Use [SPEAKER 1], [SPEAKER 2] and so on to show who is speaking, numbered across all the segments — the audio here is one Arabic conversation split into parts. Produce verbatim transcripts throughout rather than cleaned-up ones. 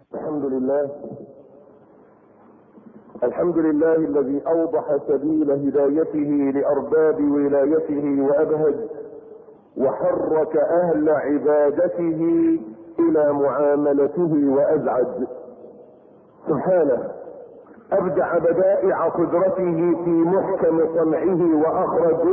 [SPEAKER 1] الحمد لله الحمد لله الذي اوضح سبيل هدايته لارباب ولايته وابهج وحرك اهل عبادته الى معاملته وازعج. سبحانه ابدع بدائع قدرته في محكم صنعه واخرج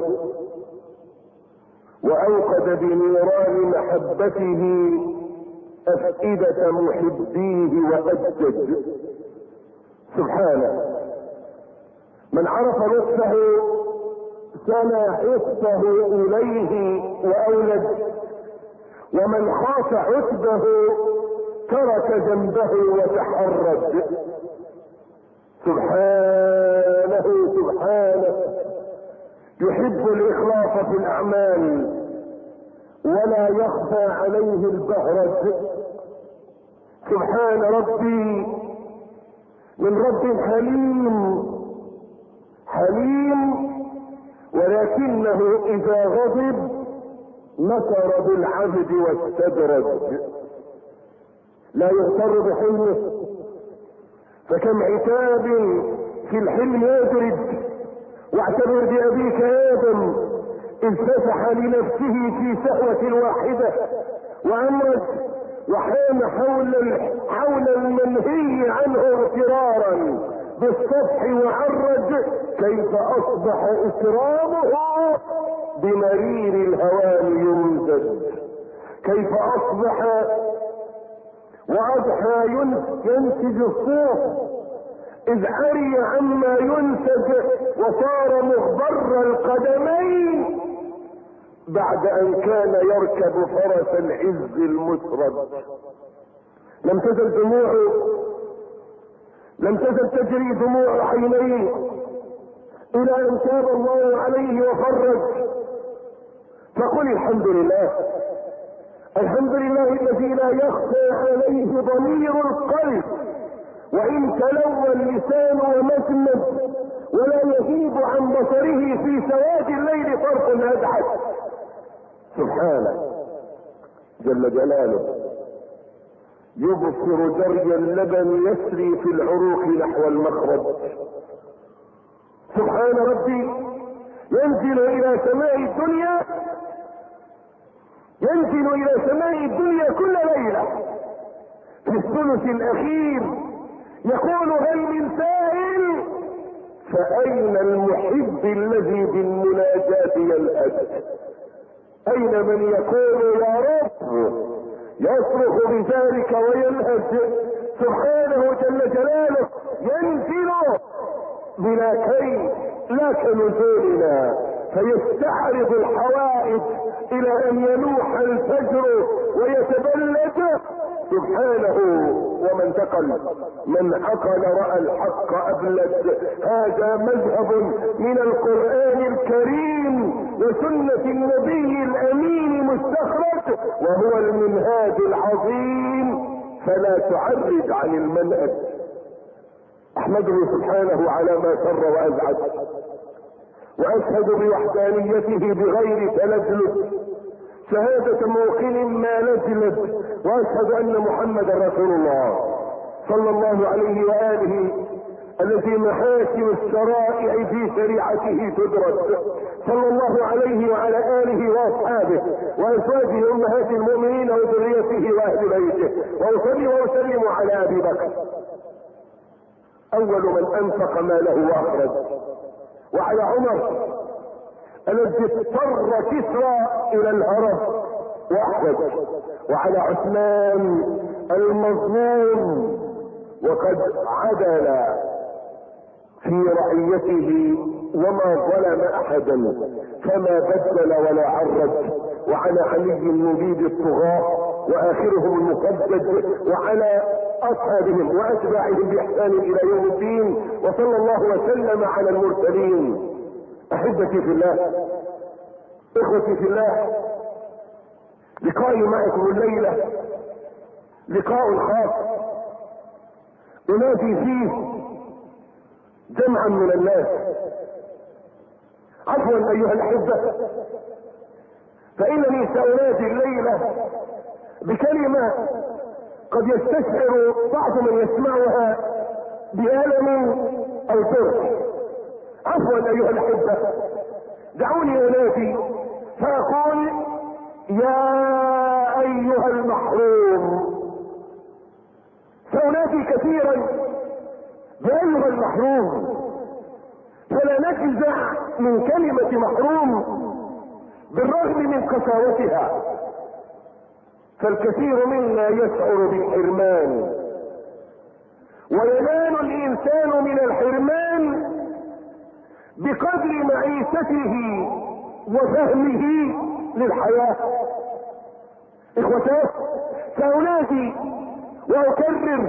[SPEAKER 1] واوقد بنيران محبته افئدة محبيه واجدد. سبحانه من عرف لطفه سنى حفظه اليه واولد، ومن خاف عتبه ترك ذنبه وتحرج. سبحانه سبحانه يحب الاخلاص في الاعمال ولا يخفى عليه البهرج. سبحان ربي من رب حليم حليم ولكنه اذا غضب نكر بالعبد واستدرج. لا يغتر بحلمه، فكم عتاب في الحلم يدرج. واعتبر بابيك ادم اذ فتح لنفسه في سهوة واحدة وامرج وحام حول حول المنهي عنه اغترارا بالصفح وعرج. كيف اصبح اكرامه بمرير الهوان يمزج. كيف اصبح واضحى ينتج الصوف اذ عري عما ينتج وصار مغبر القدمين بعد ان كان يركب فرس العز المسرج. لم تزل دموعه لم تزل تجري دموع عينيه الى ان تاب الله عليه وفرج. فقل الحمد لله الحمد لله الذي لا يخفى عليه ضمير القلب وان تلوى اللسان ومسمد ولا يغيب عن بصره في سواد الليل طرف ادعج. سبحانه جل جلاله يبصر جري اللبن يسري في العروق نحو المخرج. سبحان ربي ينزل الى سماء الدنيا ينزل الى سماء الدنيا كل ليلة في الثلث الاخير يقول هل من سائل فاين المحب الذي بالمناجاة يلهج. اين من يقول يا رب يصرخ بذلك ويلهج. سبحانه جل جلاله ينزل بلا كيد لا كنزولنا فيستعرض الحوائج الى ان يلوح الفجر ويتبلد. سبحانه ومن تقل من عقل رأى الحق ابلد. هذا مذهب من القرآن الكريم وسنة النبي الامين مستخرج وهو المنهاج العظيم فلا تعرج عن المنهج. احمده سبحانه على ما سر وازعج واشهد بوحدانيته بغير تلذذ شهادة موقن ما لجلت واشهد ان محمدا رسول الله صلى الله عليه واله الذي محاسن الشرائع في شريعته تدرس صلى الله عليه وعلى اله واصحابه وازواجه امهات المؤمنين وذريته واهل بيته واصلي واسلم على ابي بكر اول من انفق ماله واخرج وعلى عمر الذي اضطر كسرى الى الهرب واحرج وعلى عثمان المظلوم وقد عدل في رعيته وما ظلم احدا فما بدل ولا عرج وعلى علي المبيد الطغاة واخرهم المسدد وعلى اصحابهم واتباعهم باحسان الى يوم الدين وصلى الله وسلم على المرسلين. احبتي في الله اخوتي في الله لقائي معكم الليلة لقاء خاص انادي فيه جمعا من الناس. عفوا ايها الاحبة فانني سانادي الليلة بكلمة قد يستشعر بعض من يسمعها بألم او جرح. عفوا ايها الاحبة، دعوني انادي فاقول يا ايها المحروم. سأنادي كثيرا بأيها المحروم، فلا نجزع من كلمة محروم بالرغم من قساوتها، فالكثير منا يشعر بالحرمان، وينال الانسان من الحرمان بقدر معيشته وفهمه للحياة. اخوتاه، سأنادي واكرر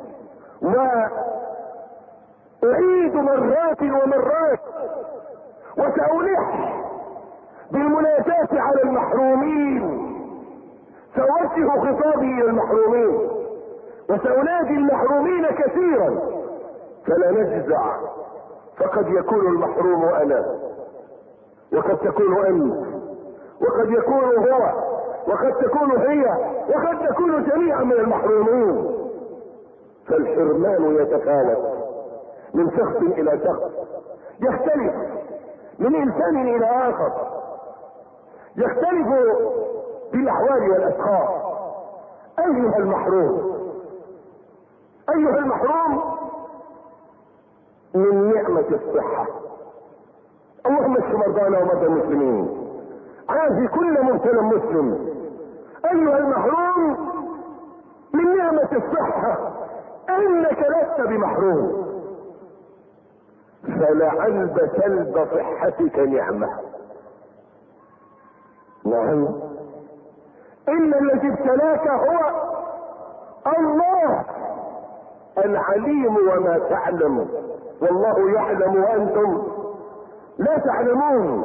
[SPEAKER 1] واعيد مرات ومرات وسألح بالمناداة على المحرومين. سأوجه خطابي الى المحرومين وسأنادي المحرومين كثيرا، فلا نجزع، فقد يكون المحروم انا، وقد تكون انت، وقد يكون هو، وقد تكون هي، وقد تكون جميعا من المحرومين. فالحرمان يتفاوت من شخص الى شخص، يختلف من انسان الى اخر، يختلف بالاحوال والاشخاص. ايها المحروم، ايها المحروم من نعمة الصحة. اللهم اشف مرضانا ومرضى المسلمين، عافي كل مبتلى مسلم. ايها المحروم من نعمة الصحة، انك لست بمحروم، فلعلب سلب صحتك نعمة. نعم، ان الذي ابتلاك هو الله العليم وما تعلم، والله يعلم وانتم لا تعلمون.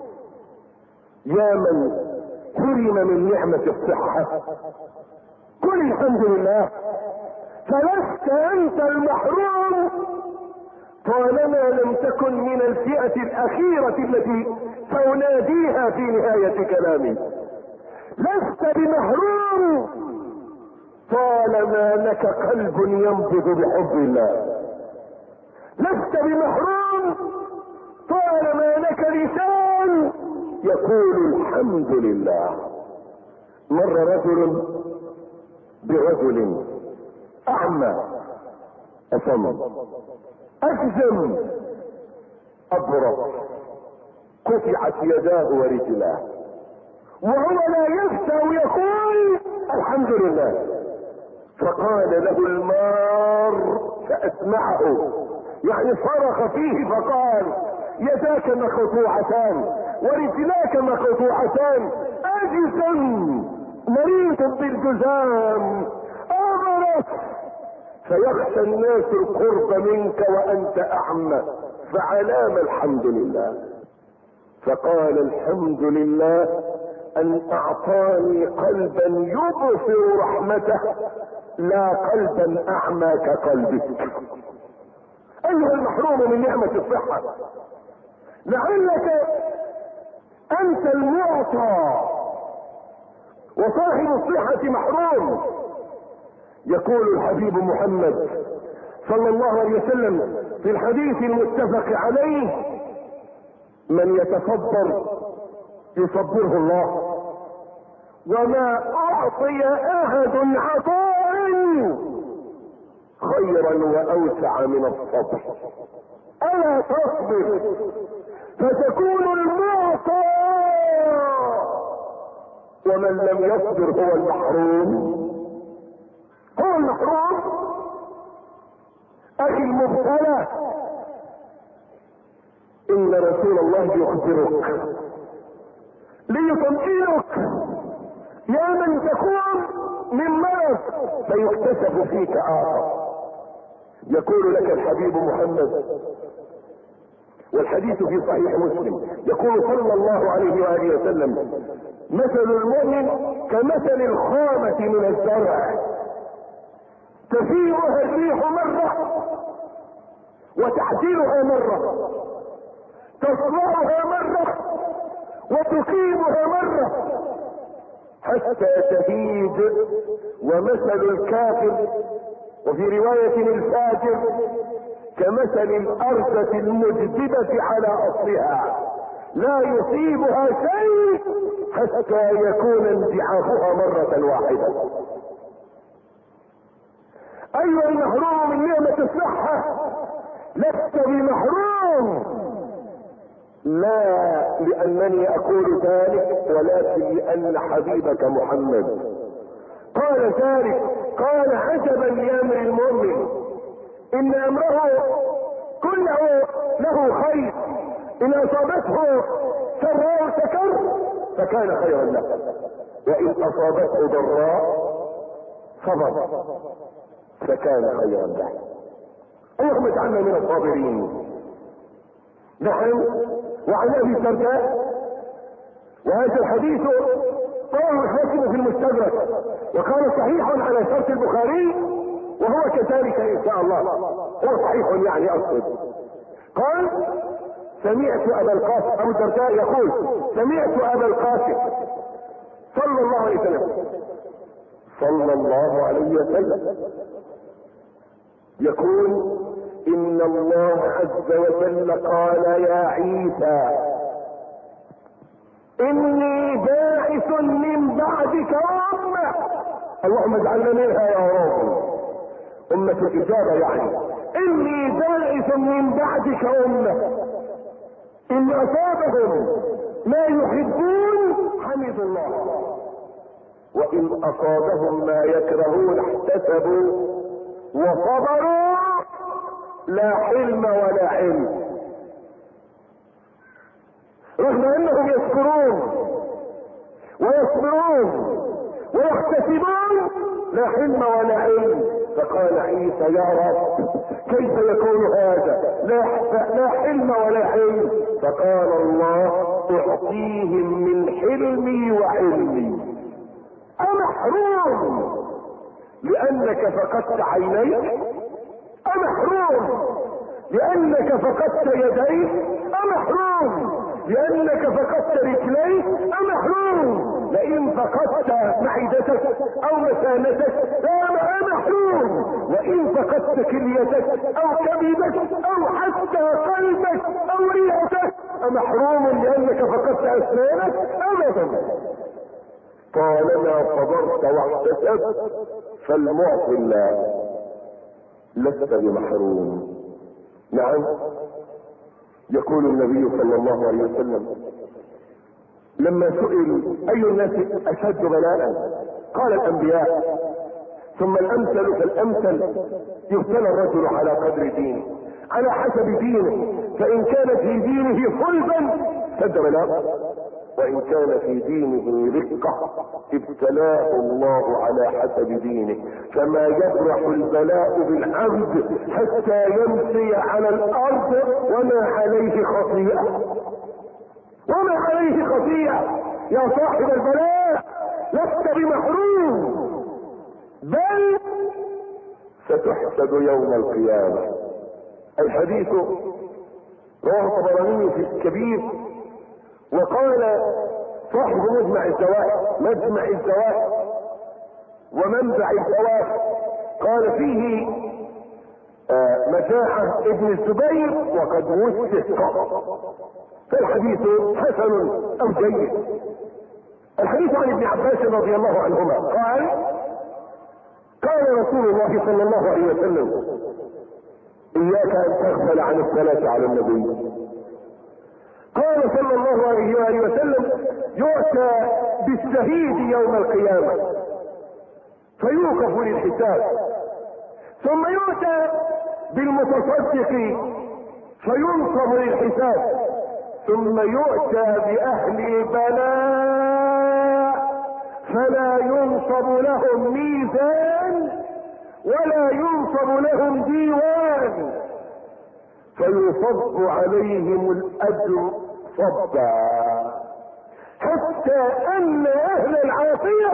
[SPEAKER 1] يا من حرم من نعمة الصحة قل الحمد لله، فلست انت المحروم طالما لم تكن من الفئة الاخيرة التي سأناديها في نهاية كلامي. لست بمحروم طالما لك قلب ينبض بحب الله. لست بمحروم طالما لك لسان يقول الحمد لله. مر رجل برجل اعمى اصم اجزم ابرص، قطعت يداه ورجلاه، وهو لا يفتى يقول الحمد لله. فقال له المار فاسمعه، يعني صرخ فيه فقال يداك مقطوعتان ورجلاك مقطوعتان، اجزم مريض بالجزام اغرس، فيخشى الناس القرب منك وانت اعمى، فعلام الحمد لله. فقال الحمد لله ان اعطاني قلبا يبصر رحمته لا قلبا اعمى كقلبك. ايها المحروم من نعمة الصحة، لعلك انت المعطى وصاحب الصحة محروم. يقول الحبيب محمد صلى الله عليه وسلم في الحديث المتفق عليه: من يتصبر يصبره الله، وما اعطي احد عطاء خيرا واوسع من الصبر. الا تصبر فتكون المعطى، ومن لم يصبر هو المحروم. هو المحروم. اخي المبتلى، ان رسول الله يخبرك ليطمئنك يا من تكون من مرض فيكتشف فيك اخر. يقول لك الحبيب محمد، والحديث في صحيح مسلم، يقول صلى الله عليه وآله وسلم: مثل المؤمن كمثل الخامة من الزرع، تفيئها الريح مرة وتعدلها مرة، تصنعها مرة وتقيمها مرة. حتى تهيج. ومثل الكافر وفي رواية الفاجر كمثل الأرض المجدبة على أصلها لا يصيبها شيء حتى يكون انزعاجها مرة واحدة. أيها المحروم من نعمة الصحة لست بمحروم، لا لأنني أقول ذلك ولكن لأن حبيبك محمد قال ذلك. قال عجبا لأمر المؤمن إن أمره كله له خير، إن أصابته سراء شكر فكان خيرا له، وإن أصابته ضراء صبر فكان خيرا له. اللهم اجعلنا من الصابرين. نحن وعن ابي الدرداء، وهذا الحديث رواه الحاكم في المستدرك وقال صحيح على شرط البخاري، وهو كذلك ان شاء الله، هو صحيح يعني اصلا. قال سمعت ابا القاسم، ابو الدرداء يقول سمعت ابا القاسم صلى الله عليه وسلم صلى الله عليه وسلم يقول ان الله عز وجل قال يا عيسى اني باعث من بعدك امه. اللهم اجعلنا منها يا رب، امة الاجابة يعني. اني باعث من بعدك امه ان اصابهم ما يحبون حمدوا الله، وان اصابهم ما يكرهون احتسبوا وصبروا لا حلم ولا علم. رغم انهم يشكرون ويصبرون ويحتسبون لا حلم ولا علم. فقال عيسى يا رب كيف يكون هذا؟ لا, لا حلم ولا علم. فقال الله اعطيهم من حلمي وعلمي. امحروم لانك فقدت عينيك؟ امحروم لانك فقدت يديك؟ امحروم لانك فقدت رجليك؟ امحروم لئن فقدت معدتك او مسانتك؟ لا امحروم. وان فقدت كليتك او كبدك او حتى قلبك او ريحتك؟ امحروم لانك فقدت اسنانك؟ ابدا. طالما صبرت واحتسبت فالمعطي الله، لست بمحروم. نعم. يقول النبي صلى الله عليه وسلم لما سئل اي الناس اشد بلاء قال الانبياء ثم الامثل فالامثل. يبتلى الرجل على قدر دينه، على حسب دينه، فان كان في دينه صلبا اشتد بلاء، وان كان في دينه رقة ابتلاه الله على حسب دينه. فما يفرح البلاء بالعبد حتى يمشي على الارض وما عليه خطيئة، وما عليه خطيئة. يا صاحب البلاء لست بمحروم، بل ستحسد يوم القيامة. الحديث رواه الطبراني في الكبير، وقال صاحب مجمع الزوائد مجمع الزوائد ومنبع الزوائد قال فيه آه مجاعة ابن الزبير وقد وثق، فالحديث حسن او جيد. الحديث عن ابن عباس رضي الله عنهما قال قال رسول الله صلى الله عليه وسلم اياك ان تغفل عن الصلاة على النبي. قال صلى الله عليه وآله وسلم يؤتى بالشهيد يوم القيامة فيوقف للحساب، ثم يؤتى بالمتصدق فينصب للحساب، ثم يؤتى بأهل البلاء فلا ينصب لهم ميزان ولا ينصب لهم ديوان فيصب عليهم الأجر صبا، حتى أن أهل العافية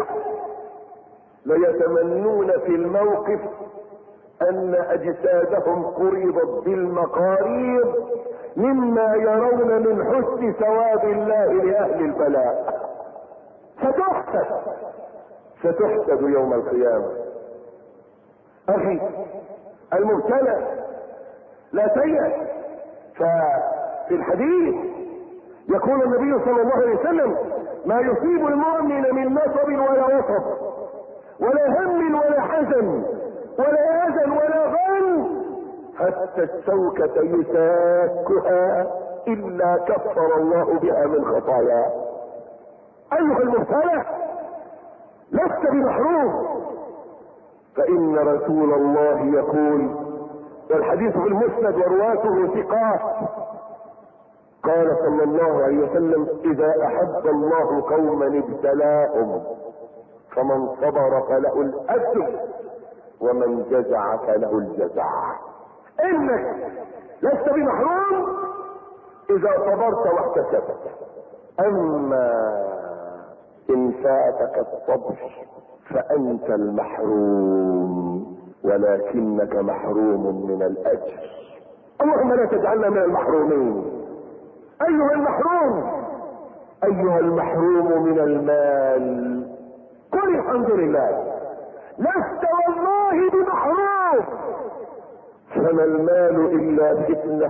[SPEAKER 1] ليتمنون في الموقف أن أجسادهم قربت بالمقاريض مما يرون من حسن ثواب الله لأهل البلاء. ستحسد ستحسد يوم القيامة. اخي المبتلى لا تيأس. ففي الحديث يقول النبي صلى الله عليه وسلم: ما يصيب المؤمن من نصب ولا وصب ولا هم ولا حزن ولا اذى ولا غم حتى الشوكة يساكها الا كفر الله بها من خطاياه. ايها المبتلى لست بمحروم، فان رسول الله يقول، والحديث في المسند ورواته ثقات، قال صلى الله عليه وسلم: اذا احب الله قوما ابتلاهم فمن صبر فله الاجر ومن جزع فله الجزع. انك لست بمحروم اذا صبرت واحتسبت. اما ان فاتك الصبر فانت المحروم ولكنك محروم من الاجر. اللهم لا تجعلنا من المحرومين. ايها المحروم ايها المحروم من المال، قل الحمد لله. لست والله بمحروم، فما المال الا فتنة،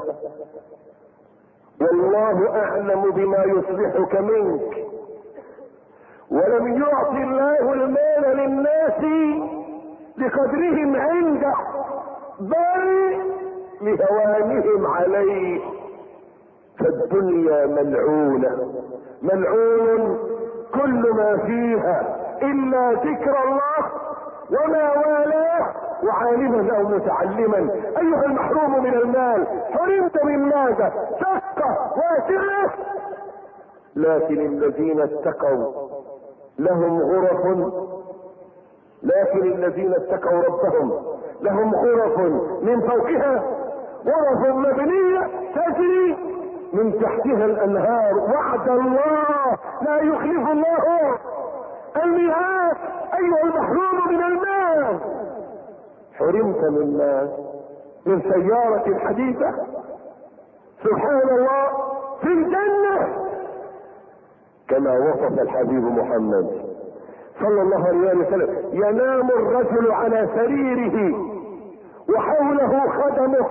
[SPEAKER 1] والله اعلم بما يصلحك منك. ولم يعطي الله المال للناس لقدرهم عنده، بل لهوانهم عليه. فالدنيا ملعونة، ملعون كل ما فيها الا ذكر الله وما والاه وعالما او متعلما. ايها المحروم من المال، حرمت من ماذا؟ شقة واسعة. لكن الذين اتقوا لهم غرف، لكن الذين اتقوا ربهم لهم غرف من فوقها غرف مبنية تجري من تحتها الانهار. وعد الله لا يخلف الله الميعاد. ايها المحروم من المال، حرمت من مال، من سيارة حديثة، سبحان الله، في الجنة كما وصف الحبيب محمد صلى الله عليه وسلم: ينام الرجل على سريره وحوله خدمه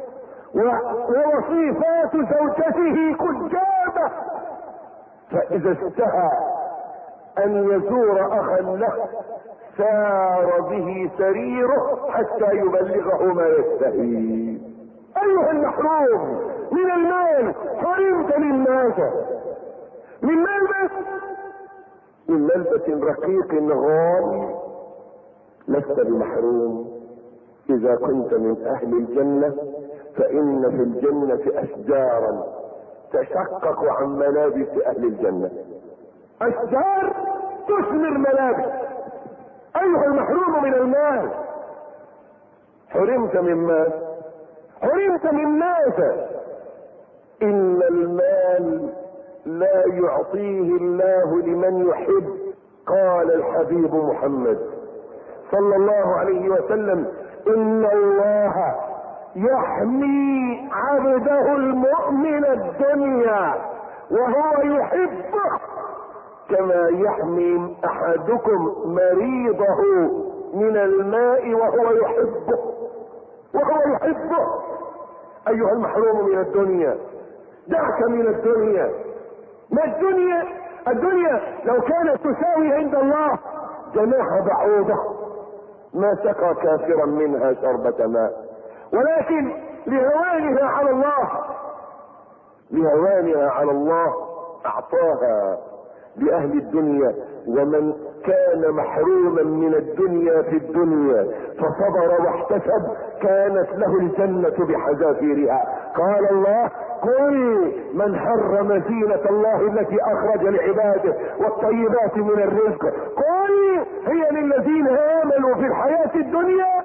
[SPEAKER 1] ووصيفات زوجته كجابة، فإذا اشتهى أن يزور أخا له سار به سريره حتى يبلغه ما يشتهي. أيها المحروم من المال، حرمت من ماذا؟ من ملبس، من ملبس رقيق غالي. لست بمحروم إذا كنت من أهل الجنة، فإن في الجنة أشجارا تشقق عن ملابس أهل الجنة، أشجار تثمر ملابس. أيها المحروم من المال، حرمت من مال، حرمت من ماذا؟ إن المال لا يعطيه الله لمن يحب. قال الحبيب محمد صلى الله عليه وسلم: إن الله يحمي عبده المؤمن الدنيا وهو يحبه كما يحمي احدكم مريضه من الماء وهو يحبه، وهو يحبه. ايها المحروم من الدنيا، دعك من الدنيا. ما الدنيا؟ الدنيا لو كانت تساوي عند الله جناح بعوضة ما سقى كافرا منها شربة ماء، ولكن لهوانها على الله، لهوانها على الله اعطاها لأهل الدنيا. ومن كان محروما من الدنيا في الدنيا فصبر واحتسب كانت له الجنة بحذافيرها. قال الله: قل من حرم زينة الله التي أخرج لعباده والطيبات من الرزق، قل هي للذين آمنوا في الحياة الدنيا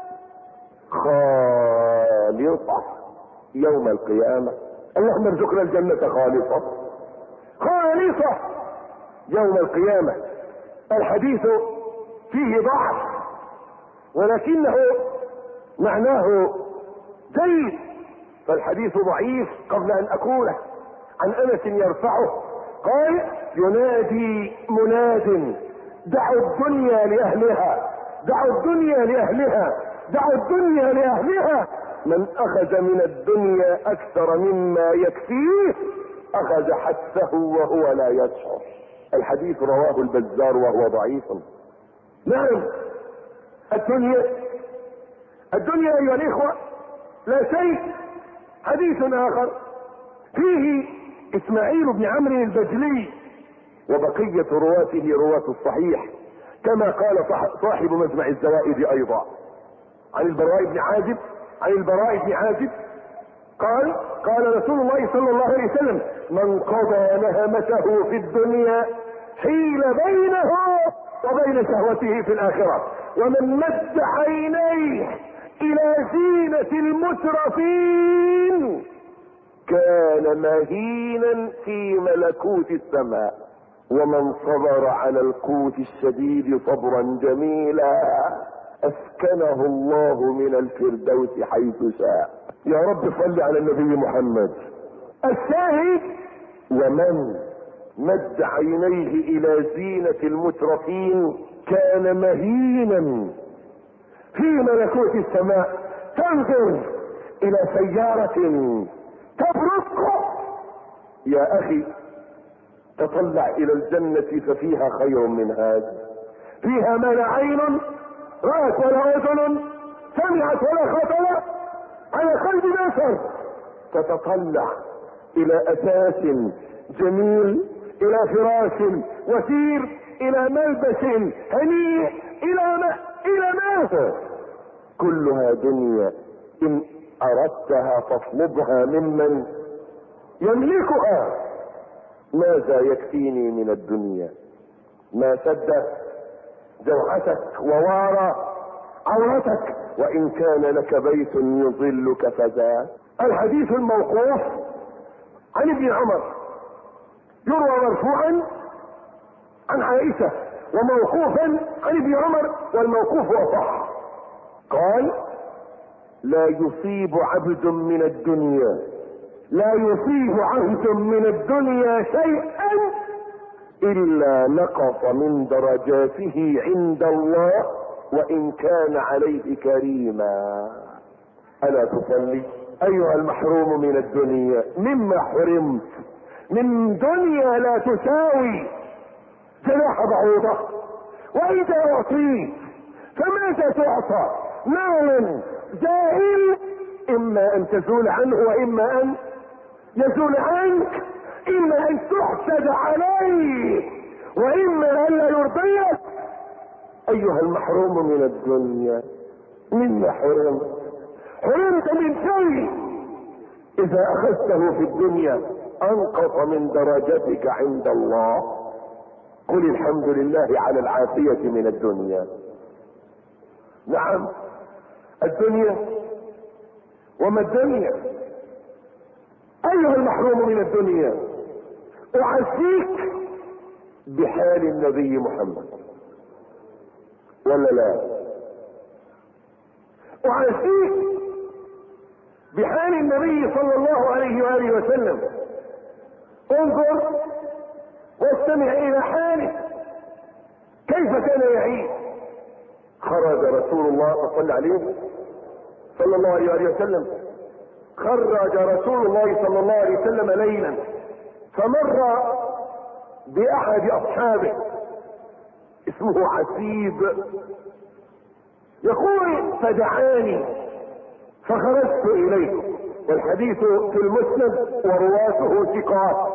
[SPEAKER 1] خالصة يوم القيامة. اللهم ارزقنا الجنة خالصة، خالصة يوم القيامة. الحديث فيه ضعف ولكنه معناه جيد، فالحديث ضعيف قبل ان اقوله. عن انس يرفعه قال: ينادي مناد: دعوا الدنيا لأهلها، دعوا الدنيا لأهلها، دعوا الدنيا لأهلها. من أخذ من الدنيا أكثر مما يكفيه أخذ حثه وهو لا يشعر. الحديث رواه البزار وهو ضعيف. نعم، الدنيا الدنيا أيها الإخوة لا شيء. حديث آخر فيه إسماعيل بن عمرو البجلي وبقية رواته رواة الصحيح، كما قال صاحب مجمع الزوائد أيضا عن البراء بن عازب عن البراء بن عازب قال: قال رسول الله صلى الله عليه وسلم: من قضى نهمته في الدنيا حيل بينه وبين شهوته في الآخرة، ومن مد عينيه إلى زينة المترفين كان مهينا في ملكوت السماء، ومن صبر على القوت الشديد صبرا جميلا اسكنه الله من الفردوس حيث شاء. يا رب صل على النبي محمد. الشاهد: ومن مد عينيه الى زينة المترفين كان مهينا في ملكوت السماء. تنظر الى سيارة تبرق، يا اخي تطلع الى الجنة ففيها خير من هذا، فيها ما لا عين رأت ولا اذن سمعت ولا خطر على قلب بشر. تتطلع الى اساس جميل، الى فراش وسير، الى ملبس هنيء، الى ما الى ماذا؟ كلها دنيا ان اردتها فاطلبها ممن يملكها. ماذا يكفيني من الدنيا؟ ما سد جوعتك ووارى عورتك، وان كان لك بيت يظلك فذا. الحديث الموقوف عن ابن عمر يروى مرفوعا عن عائشة وموقوفا عن ابن عمر، والموقوف اصح. قال: لا يصيب عبد من الدنيا لا يصيب عبد من الدنيا شيئا الا نقص من درجاته عند الله وان كان عليه كريما. الا تصلي ايها المحروم من الدنيا؟ مما حرمت من دنيا لا تساوي جناح بعوضة، واذا اعطيت فماذا تعطى؟ مال زائل، اما ان تزول عنه واما ان يزول عنك، اما ان تحسد عليه واما ان لا يرضيك. ايها المحروم من الدنيا، مما حرمت؟ حرمت من شيء اذا اخذته في الدنيا انقص من درجتك عند الله. قل الحمد لله على العافية من الدنيا. نعم، الدنيا. وما الدنيا؟ ايها المحروم من الدنيا، اعزيك بحال النبي محمد ولا لا؟ اعزيك بحال النبي صلى الله عليه وآله وسلم. انظر واستمع الى حاله، كيف كان يعيش. خرج رسول الله صلى عليه صلى الله عليه وآله وسلم خرج رسول الله صلى الله عليه وسلم ليلا، فمر باحد اصحابه اسمه عسيب، يقول: فدعاني فخرجت اليه، والحديث في المسند ورواته ثقات.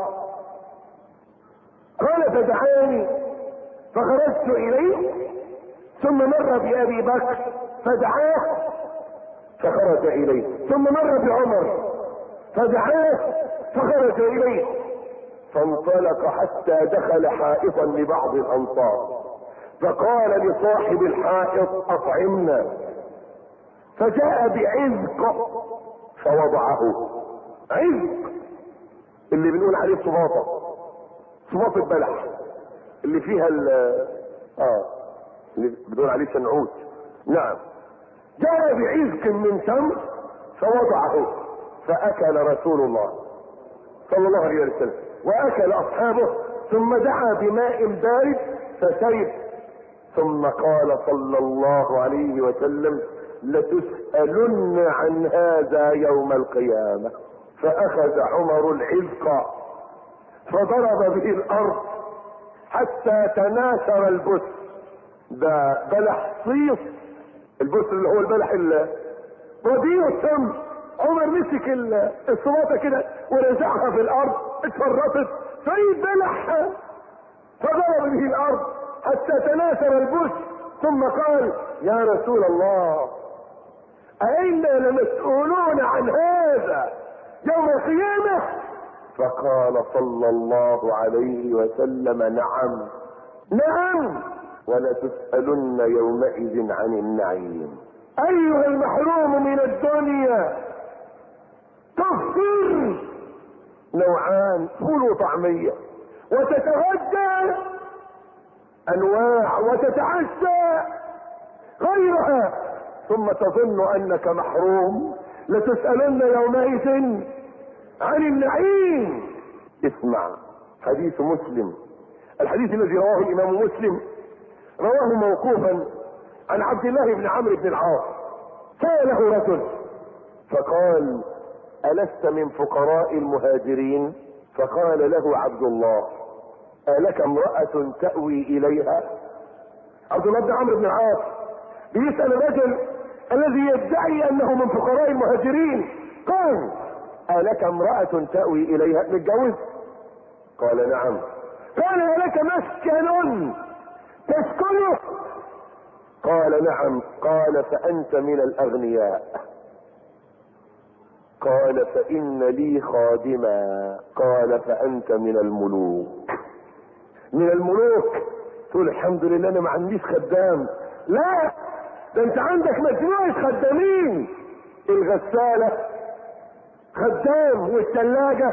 [SPEAKER 1] قال: فدعاني فخرجت اليه، ثم مر بابي بكر فدعاه فخرج اليه، ثم مر بعمر فدعاه فخرج اليه، فانطلق حتى دخل حائطا لبعض الانصار، فقال لصاحب الحائط: اطعمنا، فجاء بعزق فوضعه. عزق اللي بنقول عليه صباطه، صباطه بلح اللي فيها ال اه اللي بنقول عليه شنعوت. نعم، جاء بعزق من تمر فوضعه، فاكل رسول الله صلى الله عليه وسلم واكل اصحابه ثم دعا بماء بارد فشرب، ثم قال صلى الله عليه وسلم: لتسألن عن هذا يوم القيامة. فأخذ عمر العزق فضرب به الأرض حتى تناثر البث. ده بلح صيف، البث اللي هو البلح رديء السم. عمر مسك الصلاطة كده ورزعها في الأرض، اتفرطت في بلح فضرب به الأرض حتى تناثر البث، ثم قال: يا رسول الله، أئنا لمسؤولون عن هذا يوم القيامة؟ فقال صلى الله عليه وسلم: نعم نعم، ولتسألن يومئذ عن النعيم. أيها المحروم من الدنيا، تفطر نوعان: فول وطعمية، وتتغدى أنواع، وتتعشى غيرها، ثم تظن أنك محروم. لتسألن يومئذ عن النعيم. اسمع حديث مسلم، الحديث الذي رواه الإمام مسلم، رواه موقوفا عن عبد الله بن عمرو بن العاص. سأله رجل فقال: ألست من فقراء المهاجرين؟ فقال له عبد الله: ألك امرأة تأوي إليها؟ عبد الله بن عمرو بن العاص بيسأل الرجل الذي يدعي أنه من فقراء المهاجرين، قال: ألك امرأة تأوي إليها؟ متجوز؟ قال: نعم. قال: ألك مسكن تسكنه؟ قال: نعم. قال: فأنت من الأغنياء. قال: فإن لي خادما. قال: فأنت من الملوك. من الملوك. تقول: الحمد لله أنا ما عنديش خدام. لا، ده أنت عندك مجموعة خدامين. الغسالة خدام، والثلاجة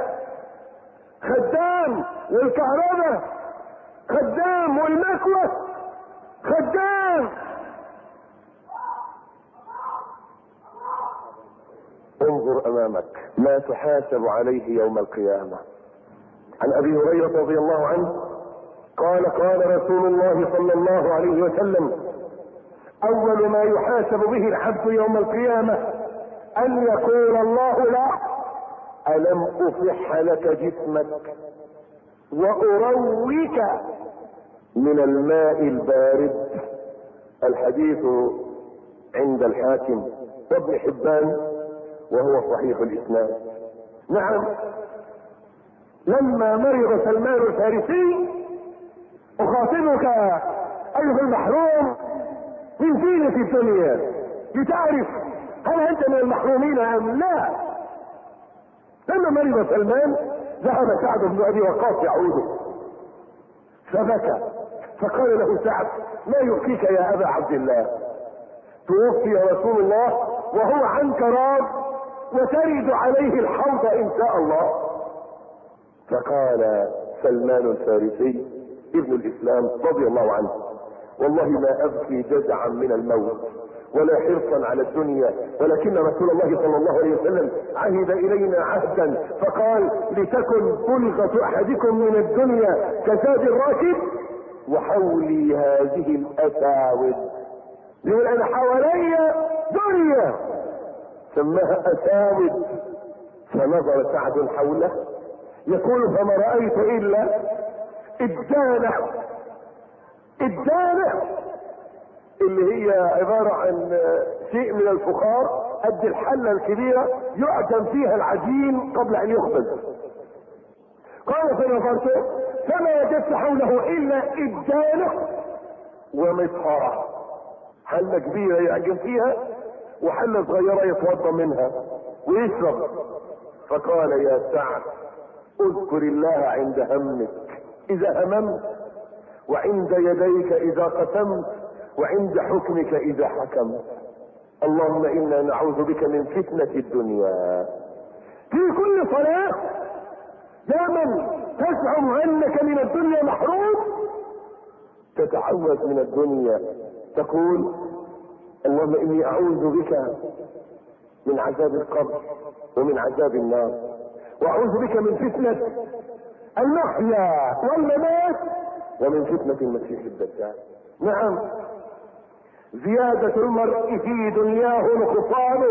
[SPEAKER 1] خدام، والكهرباء خدام، والمكوى خدام. انظر امامك ما تحاسب عليه يوم القيامة. عن ابي هريرة رضي الله عنه قال: قال رسول الله صلى الله عليه وسلم: اول ما يحاسب به العبد يوم القيامة ان يقول الله له: الم اصح لك جسمك وارويك من الماء البارد. الحديث عند الحاكم وابن حبان وهو صحيح الاسناد. نعم، لما مرض سلمان الفارسي: اخاطبك ايها المحروم من زينة الدنيا لتعرف هل انت من المحرومين ام لا. لما مرض سلمان ذهب سعد بن ابي وقاص يعوده فبكى، فقال له سعد: ما يبكيك يا ابا عبد الله؟ توفي رسول الله وهو عنك راض، وترد عليه الحوض ان شاء الله. فقال سلمان الفارسي ابن الاسلام رضي الله عنه: والله ما ابكي جزعا من الموت ولا حرصا على الدنيا، ولكن رسول الله صلى الله عليه وسلم عهد الينا عهدا فقال: لتكن بلغة احدكم من الدنيا كزاد الراكب وحولي هذه الاساود. يقول: انا حوالي دنيا، سماها اساود. فنظر سعد حوله يقول: فما رأيت الا الدانة. الدانة اللي هي عبارة عن شيء من الفخار قد الحلة الكبيرة يعجن فيها العجين قبل ان يخبز. قال: فنظرت فما وجدت حوله الا الدانة ومسخرة، حلة كبيرة يعجن فيها وحلة صغيرة يتوضا منها ويشرب. فقال: يا سعد، اذكر الله عند همك اذا هممت، وعند يديك اذا قسمت، وعند حكمك اذا حكمت. اللهم انا نعوذ بك من فتنة الدنيا. في كل صلاة دائما تزعم انك من الدنيا محروم، تتعوذ من الدنيا، تقول: اللهم اني اعوذ بك من عذاب القبر ومن عذاب النار، واعوذ بك من فتنة المحيا والممات ومن فتنة المسيح الدجال. نعم، زيادة المرء في دنياه نقصان،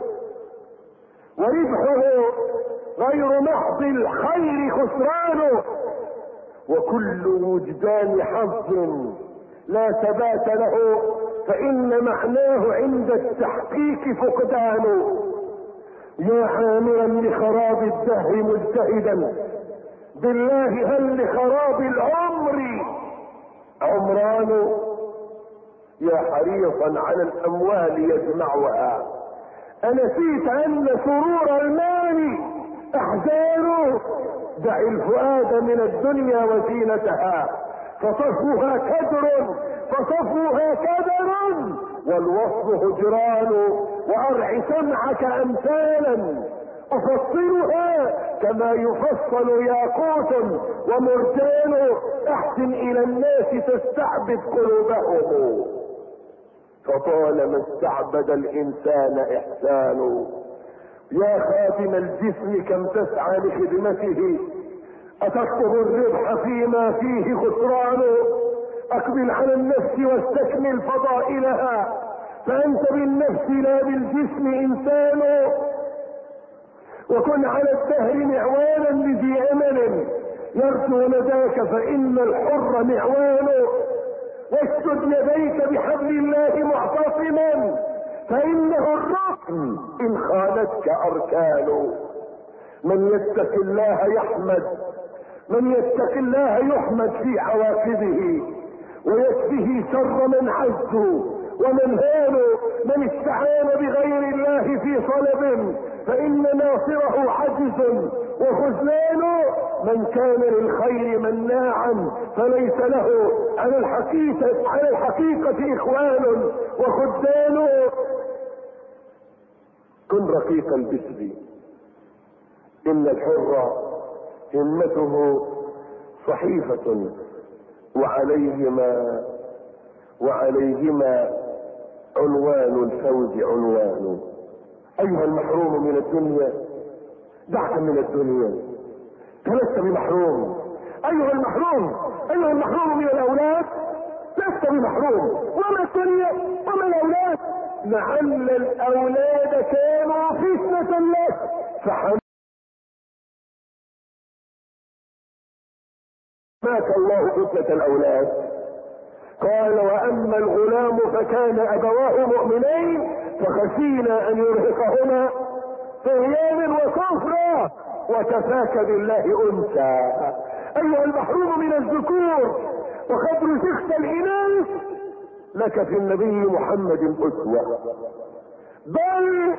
[SPEAKER 1] وربحه غير محض الخير خسران، وكل وجدان حظ لا ثبات له، فإن معناه عند التحقيق فقدان. يا عامرا لخراب الدهر مجتهدا بالله، هل لخراب العمر عمران؟ يا حريصا على الأموال يجمعها، أنسيت أن سرور المال أحزان؟ دع الفؤاد من الدنيا وزينتها، فصفوها كدر فصفوها كدر والوصف هجران. وأرع سمعك أمثالا أفصلها كما يفصل ياقوت ومرجان، احسن إلى الناس تستعبد قلوبهم، فطالما استعبد الإنسان إحسان. يا خادم الجسم كم تسعى لخدمته، أتطلب الربح فيما فيه خسران؟ أقبل على النفس واستكمل فضائلها، فأنت بالنفس لا بالجسم إنسان. وكن على الدهر معوانا لذي أمل يرجو نداك، فإن الحر معوان. واشدد يديك بحبل الله معتصما، فإنه الركن إن خانتك أركان. من يتق الله يحمد من يتق الله يحمد في عواقبه، ويكفيه شر من عزوا ومن هانوا. من استعان بغير الله في صلب، فإن ناصره عجز وخذلان. من كان للخير مناعا، فليس له على الحقيقة على الحقيقة إخوان وخدان. كن رقيق البسر، إن الحر همته صحيفة، وعليهما وعليهما عنوان الفوز عنوان. أيها المحروم من الدنيا، دعك من الدنيا، فلست بمحروم. أيها المحروم أيها المحروم من الأولاد، لست بمحروم. وما الدنيا وما الأولاد؟ لعل الأولاد كانوا فتنة لك فحماك الله فتنة الأولاد. قال: وأما الغلام فكان أبواه مؤمنين فخشينا أن يرهقهما طغيانا وكفرا وكفاك بالله أنثى. أيها المحروم من الذكور وقد رزقت الإناث، لك في النبي محمد أسوة، بل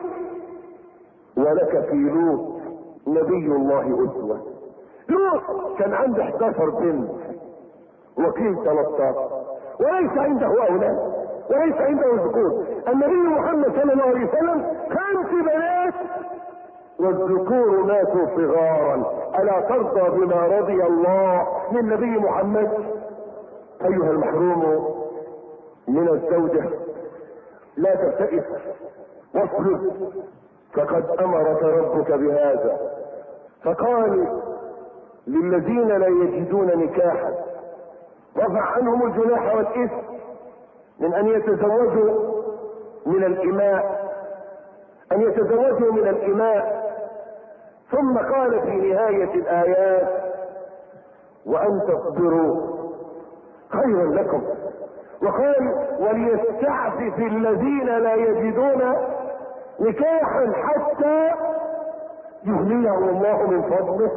[SPEAKER 1] ولك في لوط نبي الله أسوة. لوط كان عنده احدى عشرة بنت وقيل ثلاثة عشر، وليس عنده أولاد وليس عنده ذكور. النبي محمد صلى الله عليه وسلم خمس بنات والذكور ماتوا صغارا. ألا ترضى بما رضي الله للنبي محمد؟ أيها المحروم من الزوجة، لا تبتئس واصبر، فقد أمرك ربك بهذا، فقال للذين لا يجدون نكاحا رفع عنهم الجناح والإثم من أن يتزوجوا من الإماء أن يتزوجوا من الإماء. ثم قال في نهاية الآيات: وأن تصبروا خير لكم. وقال: وليستعفف الذين لا يجدون نكاحا حتى يغنيهم الله من فضله.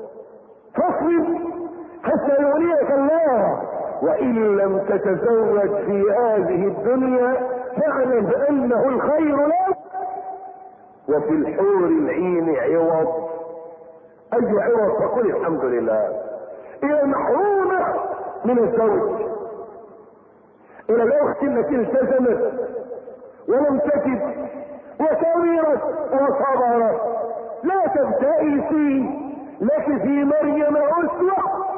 [SPEAKER 1] فاصبر حتى يغنيك الله، وإن لم تتزوج في هذه الدنيا فاعلم بأنه الخير لك، وفي الحور العين عوض. أي عوض؟ فقل الحمد لله. إلى المحرومة من الزوج، إلى الأخت التي التزمت ولم تجد وكبرت وصبرت، لا تبتئسي، لك في مريم أسوة.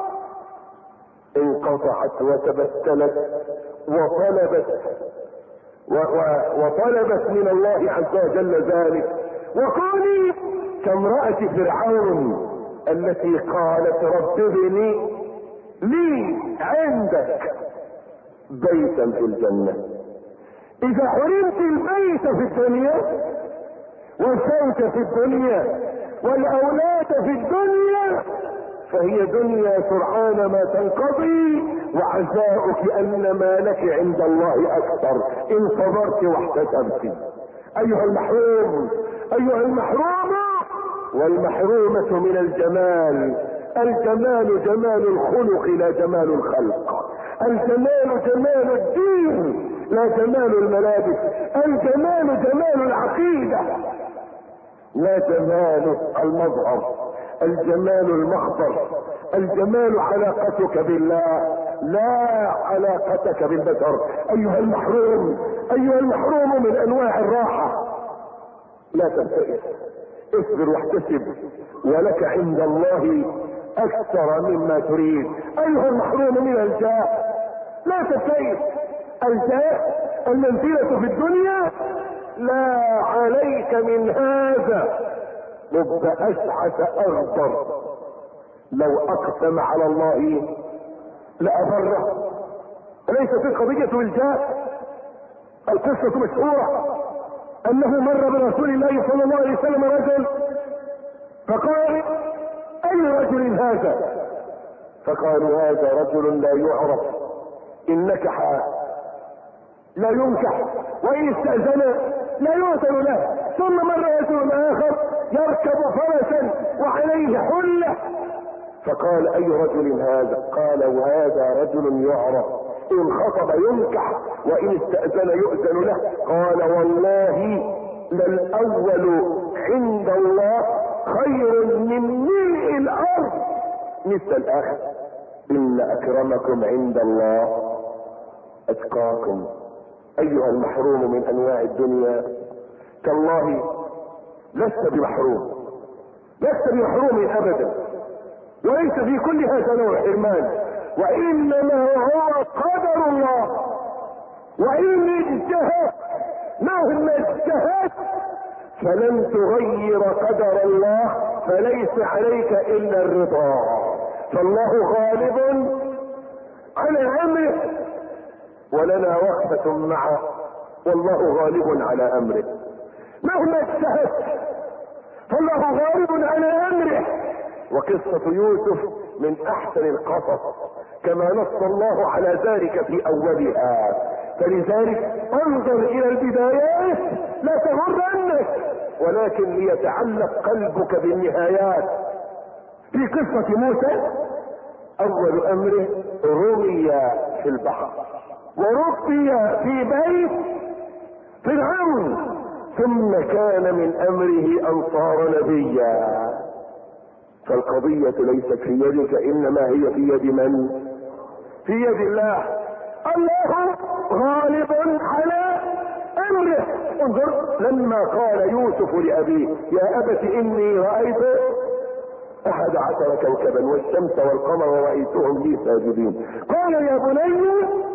[SPEAKER 1] انقطعت وتبتلت وطلبت و و وطلبت من الله عز وجل ذلك. وكوني كامرأة فرعون التي قالت رب ابني لي عندك بيتا في الجنة. اذا حرمت البيت في الدنيا والزوج في الدنيا والاولاد في الدنيا فهي دنيا سرعان ما تنقضي، وعزاؤك ان ما لك عند الله اكثر ان صبرت واحتسبت. ايها المحروم، ايها المحروم والمحرومة من الجمال. الجمال جمال الخلق لا جمال الخلق. الجمال جمال الدين لا جمال الملابس. الجمال جمال العقيدة لا جمال المظهر. الجمال المخبر. الجمال علاقتك بالله لا علاقتك بالبشر. ايها المحروم، ايها المحروم من انواع الراحة، لا تبتئس، اصبر واحتسب ولك عند الله اكثر مما تريد. ايها المحروم من الجاه، لا تبتئس. الجاه المنزلة في الدنيا لا عليك من هذا. رب اشعث اغبر لو اقسم على الله لابره. ليس في قضية الجاه. القصة مشهورة انه مر برسول الله صلى الله عليه وسلم رجل فقال اي رجل هذا؟ فقالوا هذا رجل لا يعرف، ان نكح لا ينكح، وان استأذن لا يؤذن له. ثم مر رجل اخر يركب فرسا وعليه حلة فقال اي رجل هذا؟ قال وهذا رجل يعرف، ان خطب ينكح وان استأذن يؤذن له. قال والله للاول عند الله خير من ملء الارض مثل الاخر. ان اكرمكم عند الله اتقاكم. ايها المحروم من انواع الدنيا، تالله لست بمحروم، لست بمحروم ابدا، وليس في كل هذا نوع حرمان، وانما هو قدر الله. وان اجتهدت مهما اجتهدت فلن تغير قدر الله، فليس عليك الا الرضا. فالله غالب على امره، ولنا وقفة معه والله غالب على امره. مهما اجتهدت فالله غالب على امره. وقصة يوسف من احسن القصص كما نص الله على ذلك في اولها، فلذلك انظر الى البدايات لا تغرنك، ولكن ليتعلق قلبك بالنهايات. في قصة موسى اول امره رمي في البحر وربي في بيت فرعون، ثم كان من امره ان صار نبيا. فالقضية ليست في يدك، انما هي في يد من؟ في يد الله. الله غالب على امره. انظر لما قال يوسف لابيه يا ابت اني رأيت احد عشر كوكبا والشمس والقمر ورأيتهم لي ساجدين. قال يا بني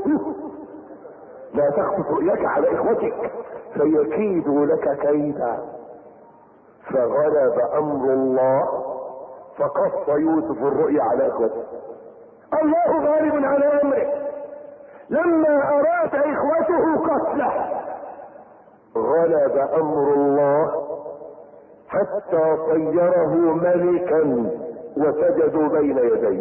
[SPEAKER 1] لا تخطف رؤياك على اخوتك فيكيدوا لك كيدا. فغلب امر الله فقص يوسف الرؤيا على اخوته. الله غالب على امره. لما اراد اخوته قتله غلب امر الله حتى صيره ملكا وسجدوا بين يديه.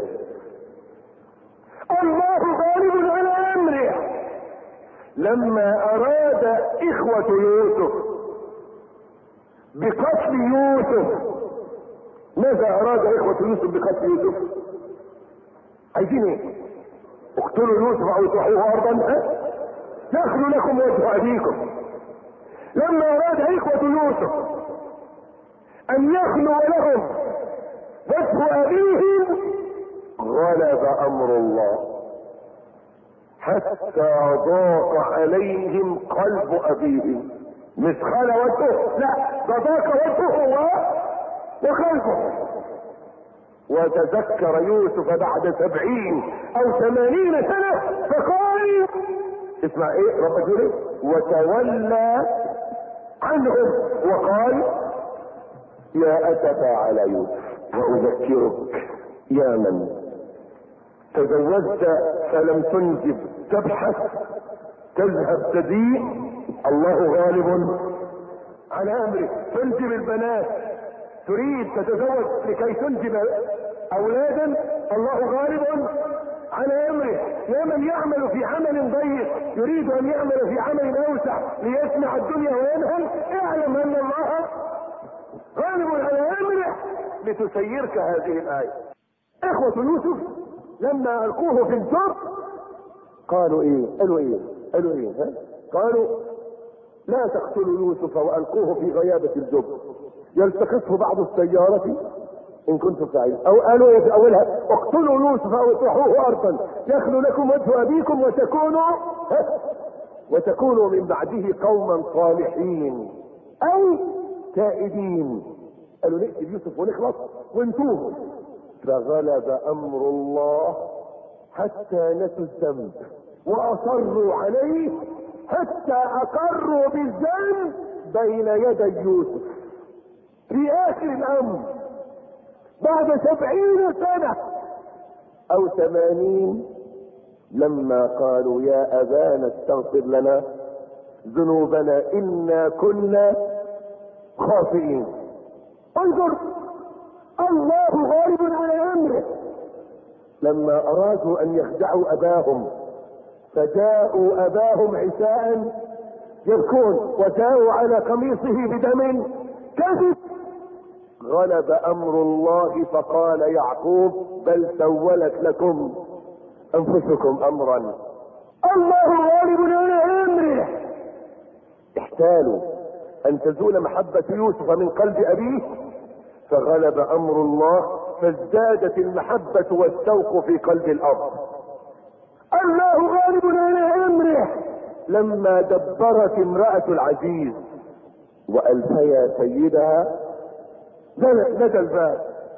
[SPEAKER 1] الله غالب على امره. لما اراد اخوة يوسف بقتل يوسف، ماذا اراد اخوة يوسف بقتل يوسف؟ عايزين ايه؟ اقتلوا يوسف او اطرحوه ارضا يخلو لكم وجه ابيكم. لما اراد اخوة يوسف ان يخلو لهم وجه ابيهم غلب امر الله حتى ضاق عليهم قلب ابيهم. مش خلى وجهه، لا، ده ضاق وجهه وقلبه. وتذكر يوسف بعد سبعين او ثمانين سنة فقال اسمع ايه رب جل وتولى عنهم وقال يا اسفا على يوسف. واذكرك يا من تزوجت فلم تنجب، تبحث تذهب تزيء، الله غالب على امره. تنجب البنات، تريد تتزوج لكي تنجب اولادا، الله غالب على امره. يا من يعمل في عمل ضيق يريد ان يعمل في عمل اوسع ليسمع الدنيا وينهل، اعلم ان الله غالب على امره لتسيرك هذه الايه. اخوة يوسف لما القوه في الجر قالوا ايه؟ قالوا ايه؟ قالوا ايه؟ ها؟ قالوا لا تقتلوا يوسف والقوه في غيابة الجب يلتقطه بعض السيارة ان كنتم فاعلين، او قالوا ايه في اولها؟ اقتلوا يوسف او اطرحوه ارضا يخلو لكم وجه ابيكم وتكونوا ها؟ وتكونوا من بعده قوما صالحين او تائبين. قالوا نقتل يوسف ونخلص ونتوب. فغلب امر الله حتى نسوا الذنب واصروا عليه حتى اقروا بالذنب بين يدي يوسف في اخر الامر بعد سبعين سنة او ثمانين، لما قالوا يا ابانا استغفر لنا ذنوبنا انا كنا خاطئين. انظر الله غالب على امره. لما ارادوا ان يخدعوا اباهم فجاءوا اباهم عشاء يبكون وجاءوا على قميصه بدم كذب. غلب امر الله فقال يعقوب بل سولت لكم انفسكم امرا. الله غالب على امره. احتالوا ان تزول محبة يوسف من قلب ابيه فغلب امر الله فازدادت المحبة والشوق في قلب الاب. الله غالب على امره. لما دبرت امرأة العزيز والفيا سيدها لدى الباب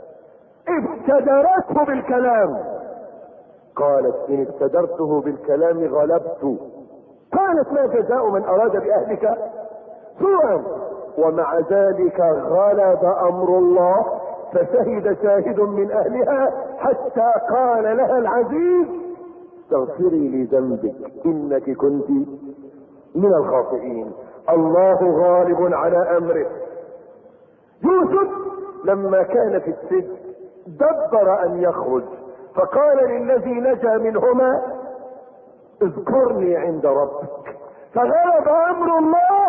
[SPEAKER 1] ابتدرته بالكلام، قالت ان ابتدرته بالكلام غلبت. قالت ما جزاء من اراد باهلك سوءا؟ ومع ذلك غلب امر الله فشهد شاهد من اهلها حتى قال لها العزيز استغفري لذنبك انك كنت من الخاطئين. الله غالب على امره. يوسف لما كان في السجن دبر ان يخرج فقال للذي نجا منهما اذكرني عند ربك، فغلب امر الله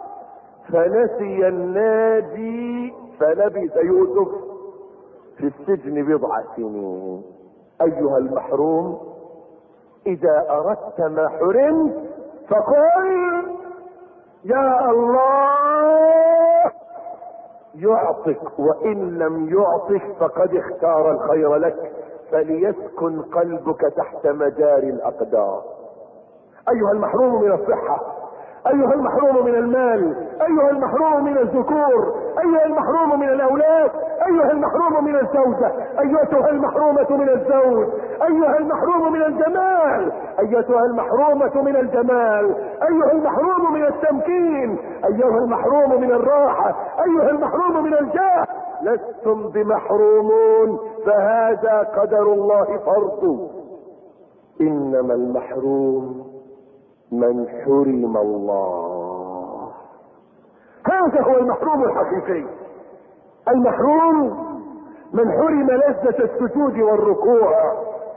[SPEAKER 1] فنسي الناجي فلبث يوسف في السجن بضع سنين. ايها المحروم اذا اردت ما حرمت فقل يا الله يعطك، وان لم يعطك فقد اختار الخير لك فليسكن قلبك تحت مجاري الاقدار. ايها المحروم من الصحة، ايها المحروم من المال، ايها المحروم من الذكور، ايها المحروم من الاولاد، ايها المحروم من الزوجة، ايتها المحرومة من الزوج، ايها المحروم من الجمال، ايتها المحرومة من الجمال، ايها المحروم من التمكين، ايها المحروم من الراحة، ايها المحروم من الجاه، لستم بمحرومون فهذا قدر الله فرض. انما المحروم من حرم الله. هذا هو المحروم الحقيقي. المحروم من حرم لذة السجود والركوع،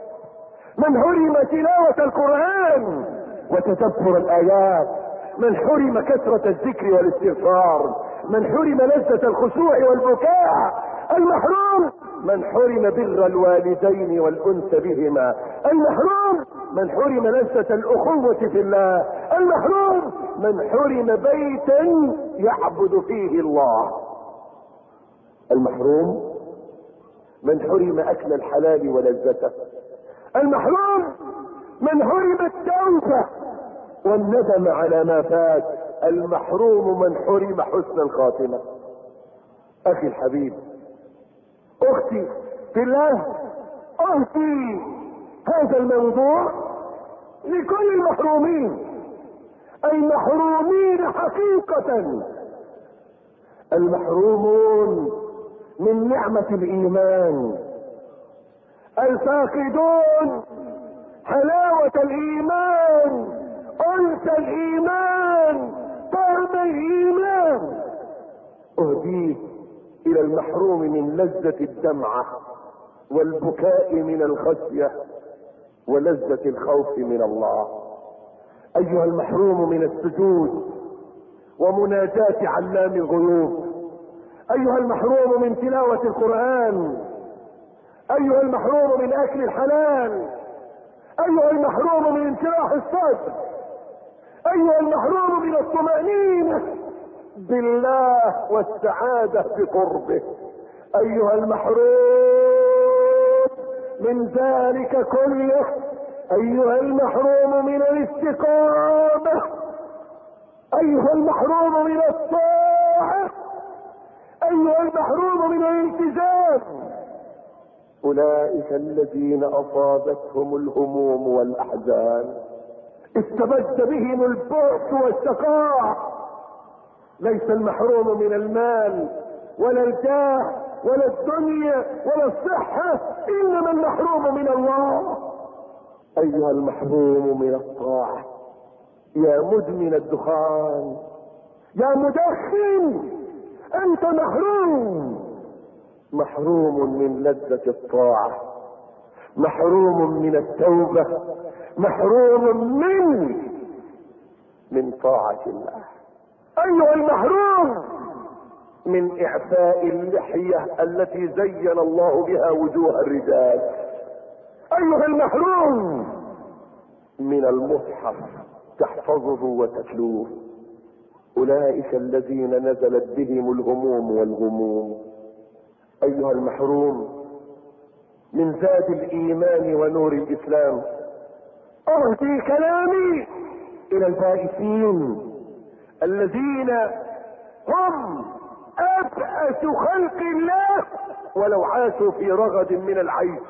[SPEAKER 1] من حرم تلاوة القرآن وتدبر الآيات، من حرم كثرة الذكر والاستغفار، من حرم لذة الخشوع والبكاء. المحروم من حرم بر الوالدين والأنس بهما. المحروم من حرم لذة الأخوة في الله. المحروم من حرم بيتا يعبد فيه الله. المحروم من حرم أكل الحلال ولذته. المحروم من حرم التوبة والندم على ما فات. المحروم من حرم حسن الخاتمة. أخي الحبيب، أختي في الله، أهدي هذا الموضوع لكل المحرومين، المحرومين حقيقة. المحرومون من نعمة الايمان. الفاقدون حلاوة الايمان، انس الايمان، طعم الايمان، اهديه الى المحروم من لذة الدمعة والبكاء من الخشية ولذة الخوف من الله. ايها المحروم من السجود ومناجاة علام الغيوب، ايها المحروم من تلاوة القرآن، ايها المحروم من اكل الحلال، ايها المحروم من انشراح الصدر، ايها المحروم من الطمأنينة بالله والسعادة بقربه، ايها المحروم من ذلك كله، ايها المحروم من الاستقامة، ايها المحروم من الطاعة، ايها المحروم من الالتزام. اولئك الذين اصابتهم الهموم والاحزان استبد بهم البؤس والشقاء. ليس المحروم من المال ولا الجاه ولا الدنيا ولا الصحة، انما المحروم من الله. ايها المحروم من الطاعة، يا مدمن الدخان، يا مدخن، انت محروم، محروم من لذة الطاعة، محروم من التوبة، محروم من من طاعة الله. ايها المحروم من اعفاء اللحية التي زين الله بها وجوه الرجال. ايها المحروم من المصحف تحفظه وتتلوه. اولئك الذين نزلت بهم الهموم والغموم. ايها المحروم من زاد الايمان ونور الاسلام. اهدي كلامي الى البائسين الذين هم ابأس خلق الله ولو عاشوا في رغد من العيش،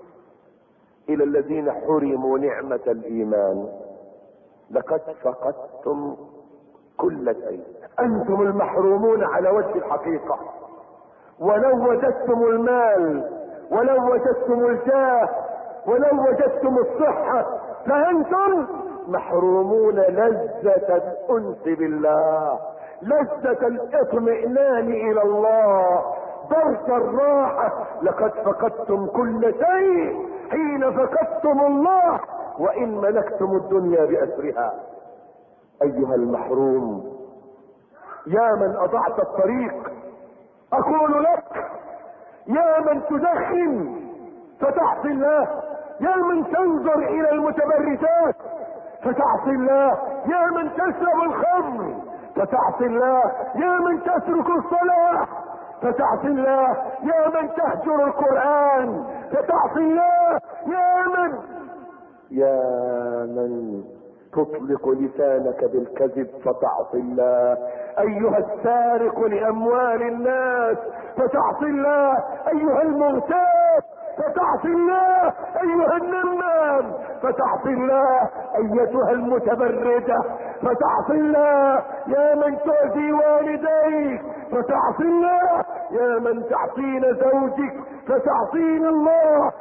[SPEAKER 1] الى الذين حرموا نعمة الايمان. لقد فقدتم كل شيء، انتم المحرومون على وجه الحقيقة. ولو وجدتم المال، ولو وجدتم الجاه، ولو وجدتم الصحة، فانتم محرومون لذة الانس بالله، لذة الاطمئنان الى الله، درس الراحة. لقد فقدتم كل شيء حين فقدتم الله، وان ملكتم الدنيا باسرها. ايها المحروم يا من اضعت الطريق، اقول لك يا من تدخن فتعصي الله، يا من تنظر الى المتبرجات فتعصي الله، يا من تشرب الخمر فتعصي الله، يا من تترك الصلاة فتعصي الله، يا من تهجر القرآن فتعصي الله، يا من يا من تطلق لسانك بالكذب فتعصي الله، ايها السارق لاموال الناس فتعصي الله، ايها المغتاب فتعصي الله، ايها النمام فتعصي الله، ايتها المتبرجة فتعصي الله، يا من تؤذي والديك فتعصي الله، يا من تعصين زوجك فتعصين الله،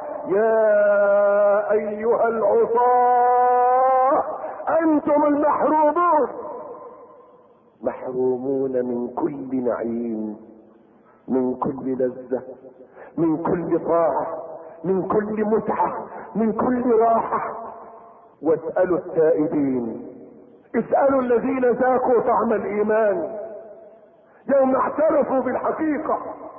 [SPEAKER 1] يا ايها العصاة انتم المحرومون، محرومون من كل نعيم، من كل لذة، من كل طاعة، من كل متعة، من كل راحة. واسألوا التائبين، اسألوا الذين ذاقوا طعم الايمان يوم اعترفوا بالحقيقة.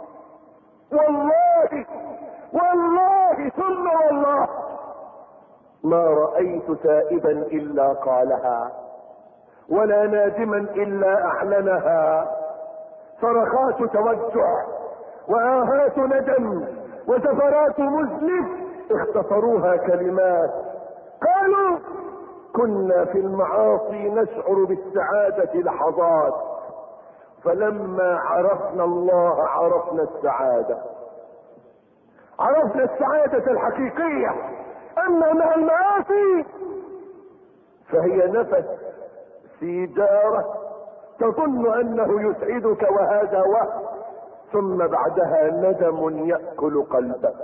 [SPEAKER 1] والله والله ثم والله ما رأيت تائبا الا قالها، ولا نادما الا اعلنها. صرخات توجع واهات ندم وزفرات مذنب اختصروها كلمات، قالوا كنا في المعاصي نشعر بالسعادة لحظات، فلما عرفنا الله عرفنا السعادة، عرفنا السعادة الحقيقية. اما مع المعاصي فهي نفس سيجارة تظن انه يسعدك وهذا وهم، ثم بعدها ندم يأكل قلبك.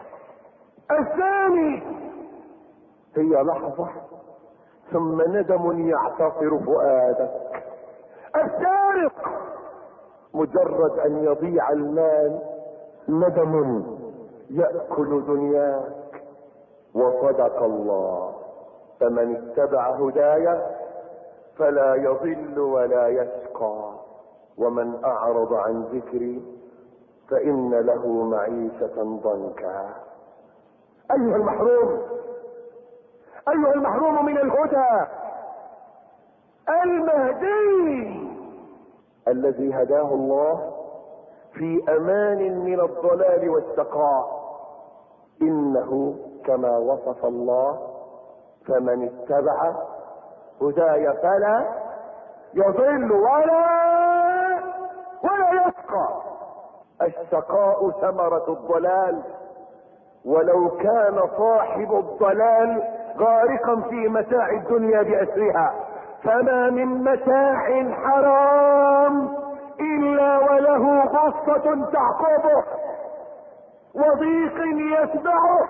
[SPEAKER 1] الثاني هي لحظة ثم ندم يعتصر فؤادك. الثالث مجرد ان يضيع المال ندم يأكل دنياك. وصدق الله: فمن اتبع هداي فلا يضل ولا يشقى ومن اعرض عن ذكري فان له معيشة ضنكا. ايها المحروم، ايها المحروم من الهدى المهدي الذي هداه الله في امان من الضلال والشقاء، انه كما وصف الله: فمن اتبع هداي فلا يضل ولا ولا يشقى. الشقاء ثمرة الضلال، ولو كان صاحب الضلال غارقا في متاع الدنيا بأسرها، فما من متاع حرام الا وله غصة تعقبه وضيق يتبعه.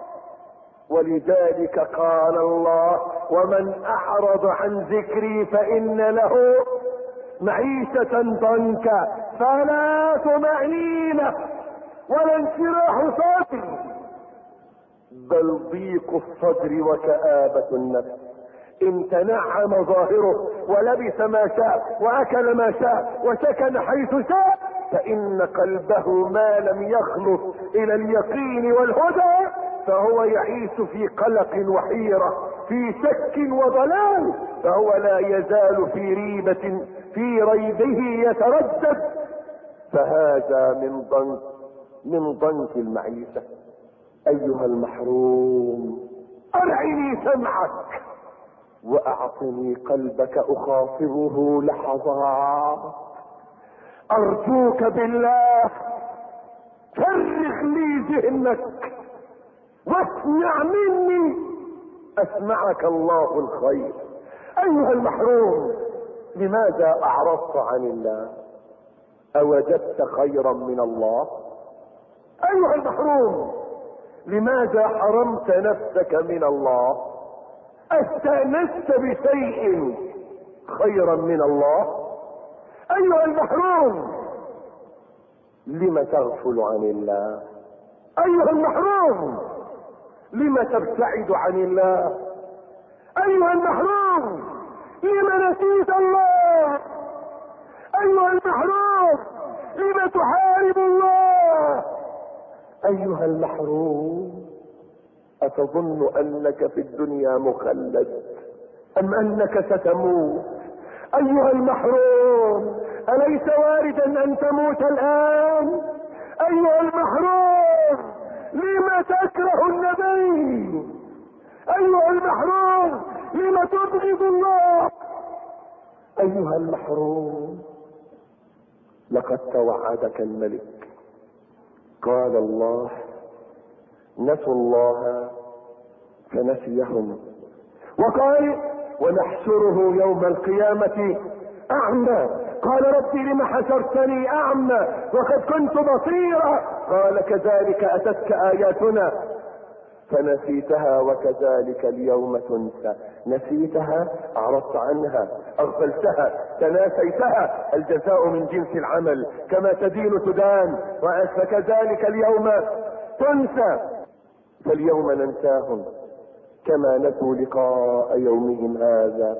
[SPEAKER 1] ولذلك قال الله: ومن اعرض عن ذكري فان له معيشة ضنكا. فلا طمأنينة ولا انشراح صدر، بل ضيق الصدر وكآبة النفس. ان تنعم ظاهره ولبس ما شاء واكل ما شاء وسكن حيث شاء، فان قلبه ما لم يخلص الى اليقين والهدى فهو يعيش في قلق وحيرة، في شك وضلال، فهو لا يزال في ريبة في ريبه يتردد. فهذا من ضنك من ضنك المعيشة. ايها المحروم، ارعني سمعك واعطني قلبك اخاطبه لحظات. ارجوك بالله فرغ لي ذهنك واسمع مني اسمعك الله الخير. ايها المحروم، لماذا اعرضت عن الله؟ اوجدت خيرا من الله؟ ايها المحروم، لماذا حرمت نفسك من الله؟ استأنست بشيء خيرا من الله؟ ايها المحروم، لم تغفل عن الله؟ ايها المحروم، لم تبتعد عن الله؟ ايها المحروم، لم نسيت الله؟ ايها المحروم، لم تحارب الله؟ ايها المحروم، اتظن انك في الدنيا مخلد ام انك ستموت؟ ايها المحروم، اليس واردا ان تموت الان؟ ايها المحروم، لم تكره النبي؟ ايها المحروم، لم تبغض الله؟ ايها المحروم، لقد توعدك الملك. قال الله: نسوا الله فنسيهم. وقال: ونحشره يوم القيامة اعمى. قال: ربي لم حشرتني اعمى وقد كنت بصيرا. قال: كذلك اتتك اياتنا فنسيتها وكذلك اليوم تنسى. نسيتها، اعرضت عنها، اغفلتها، تناسيتها. الجزاء من جنس العمل، كما تدين تدان، فكذلك اليوم تنسى. فاليوم ننساهم كما نسوا لقاء يومهم هذا.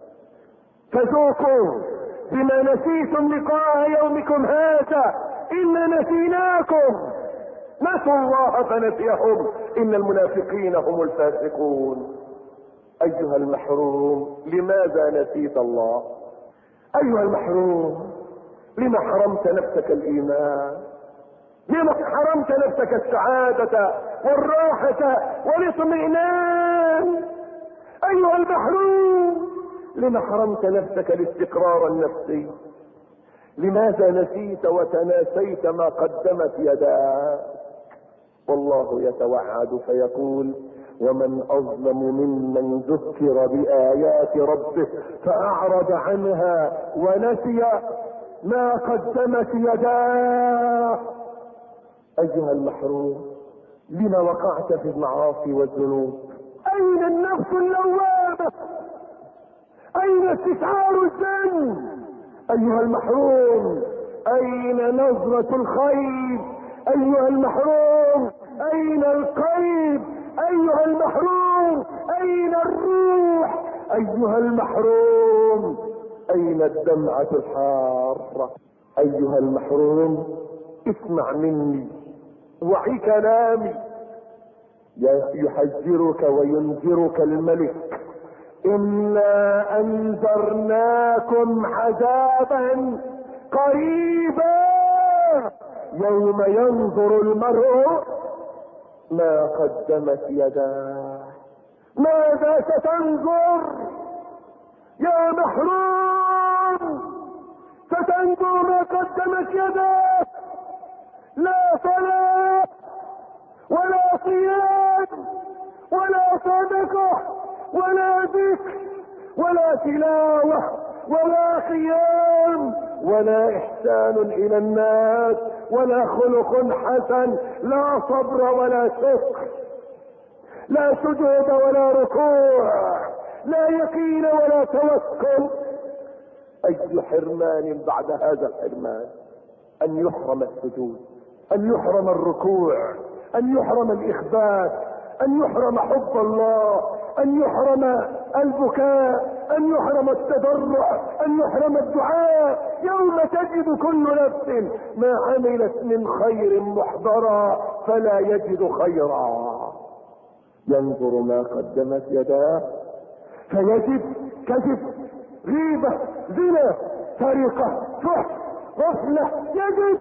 [SPEAKER 1] فذوقوا بما نسيتم لقاء يومكم هذا إنا نسيناكم. نسوا الله فنسيهم إن المنافقين هم الفاسقون. أيها المحروم، لماذا نسيت الله؟ أيها المحروم، لما حرمت نفسك الإيمان؟ لما حرمت نفسك السعادة والراحة والاطمئنان؟ أيها المحروم، لما حرمت نفسك الاستقرار النفسي؟ لماذا نسيت وتناسيت ما قدمت يداك؟ والله يتوعد فيقول: ومن أظلم ممن ذكر بآيات ربه فأعرض عنها ونسي ما قدمت يداه. ايها المحروم، لما وقعت في المعاصي والذنوب؟ اين النفس اللوامة؟ اين استشعار الذنب؟ ايها المحروم، اين نظرة الخير؟ ايها المحروم، اين القلب؟ ايها المحروم، اين الروح؟ ايها المحروم، اين الدمعة الحارة؟ ايها المحروم، اسمع مني وعي كلامي، يحذرك وينذرك الملك: إنا أنذرناكم عذابا قريبا يوم ينظر المرء ما قدمت يداه. ماذا ستنظر يا محروم؟ ستنظر ما قدمت يداه. لا صلاة ولا صيام ولا صدقة ولا ذكر ولا تلاوة ولا قيام ولا إحسان إلى الناس ولا خلق حسن، لا صبر ولا شكر، لا سجود ولا ركوع، لا يقين ولا توكل. أي حرمان بعد هذا الحرمان! أن يحرم السجود، أن يحرم الركوع، أن يحرم الإخبات، أن يحرم حب الله، أن يحرم البكاء، أن يحرم التضرع، أن يحرم الدعاء. يوم تجد كل نفس ما عملت من خير محضرا فلا يجد خيرا. ينظر ما قدمت يداه فيجد كذب، غيبة، زنا، سرقة، فحش، غفلة، يجد.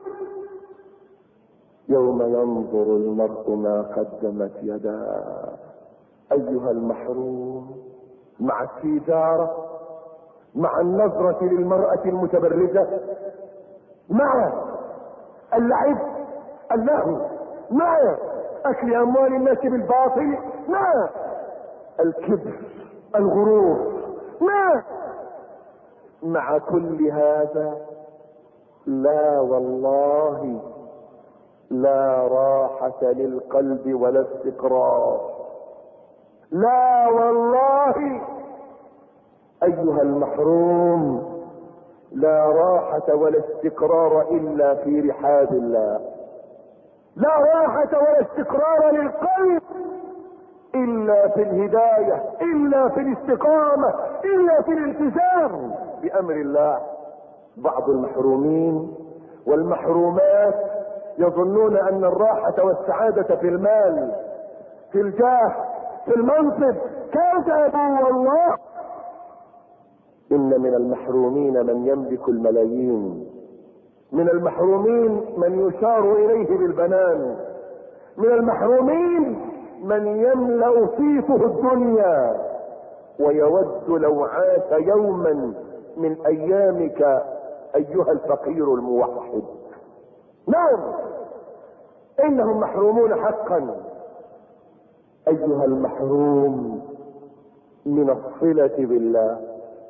[SPEAKER 1] يوم ينظر المرء ما قدمت يداه. ايها المحروم، مع السيجارة، مع النظرة للمرأة المتبرجة، مع اللعب، اللهو، مع اكل اموال الناس بالباطل، مع الكبر، الغرور، مع مع كل هذا لا والله لا راحة للقلب ولا استقرار. لا والله ايها المحروم، لا راحة ولا استقرار الا في رحاب الله. لا راحة ولا استقرار للقلب الا في الهداية، الا في الاستقامة، الا في الالتزام بامر الله. بعض المحرومين والمحرومات يظنون ان الراحة والسعادة في المال، في الجاه، في المنصب. كذبوا والله. ان من المحرومين من يملك الملايين، من المحرومين من يشار اليه بالبنان، من المحرومين من يملأ فيته الدنيا ويود لو عاش يوما من ايامك ايها الفقير الموحد. نعم، انهم محرومون حقا. ايها المحروم من الصلة بالله،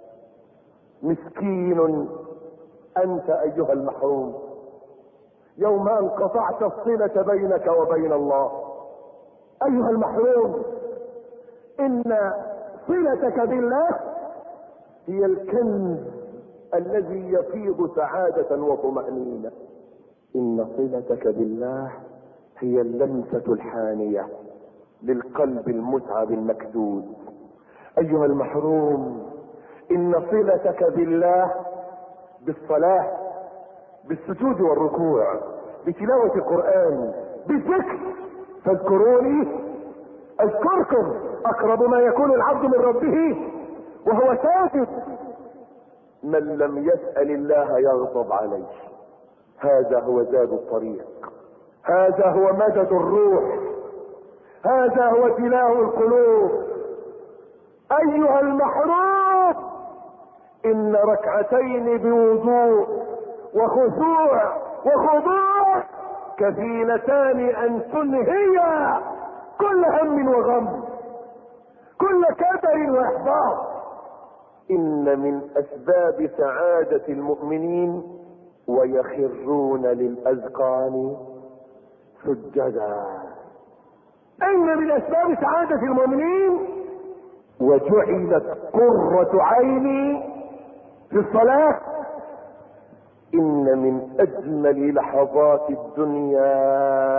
[SPEAKER 1] مسكين انت ايها المحروم يوم ان قطعت الصلة بينك وبين الله. ايها المحروم، ان صلتك بالله هي الكنز الذي يفيض سعادة وطمأنينة. ان صلتك بالله هي اللمسة الحانية للقلب المتعب المكدود. ايها المحروم، ان صلتك بالله بالصلاة، بالسجود والركوع، بتلاوة القرآن، بالذكر، فاذكروني اذكركم، اقرب ما يكون العبد من ربه وهو ساجد. من لم يسأل الله يغضب عليه. هذا هو زاد الطريق، هذا هو مدد الروح، هذا هو تلاء القلوب. ايها المحروم، ان ركعتين بوضوء وخشوع وخضوع كفيلتان ان تنهيا كل هم وغم، كل كدر واحباط. ان من اسباب سعادة المؤمنين ويخرون للأذقان سجدا. ان من اسباب سعادة المؤمنين وجعلت قرة عيني في الصلاة. ان من اجمل لحظات الدنيا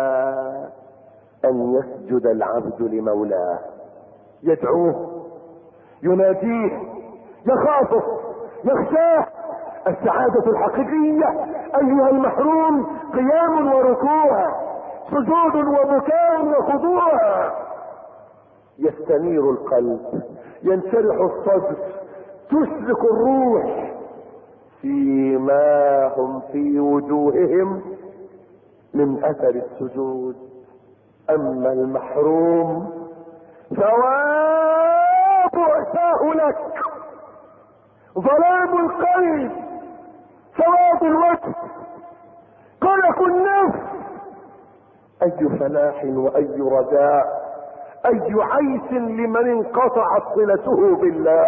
[SPEAKER 1] ان يسجد العبد لمولاه، يدعوه، يناديه، يخافه، يخشاه. السعادة الحقيقية ايها المحروم قيام وركوع، سجود وبكاء وخضوع. يستنير القلب، ينشرح الصدر، تشرق الروح. فيما هم في وجوههم من اثر السجود. اما المحروم ثواب عساه لك، ظلام القلب، سواد الوجه، قلق النفس. اي فلاح واي رجاء، اي عيش لمن انقطعت صلته بالله،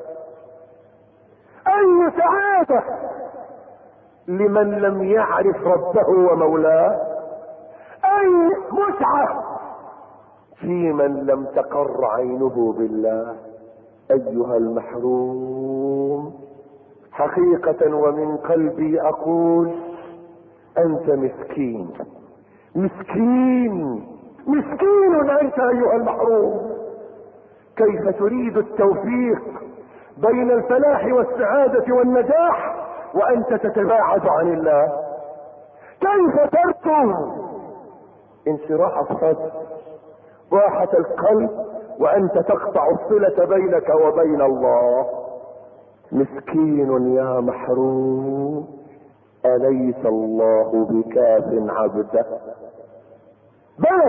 [SPEAKER 1] اي سعادة لمن لم يعرف ربه ومولاه، اي متعة في من لم تقر عينه بالله. ايها المحروم حقيقة ومن قلبي اقول انت مسكين، مسكين، مسكين انت ايها المحروم. كيف تريد التوفيق بين الفلاح والسعادة والنجاح وانت تتباعد عن الله؟ كيف ترجو انشراح الصدر، راحة القلب، وانت تقطع الصلة بينك وبين الله؟ مسكين يا محروم، اليس الله بكاف عبده؟ بلى،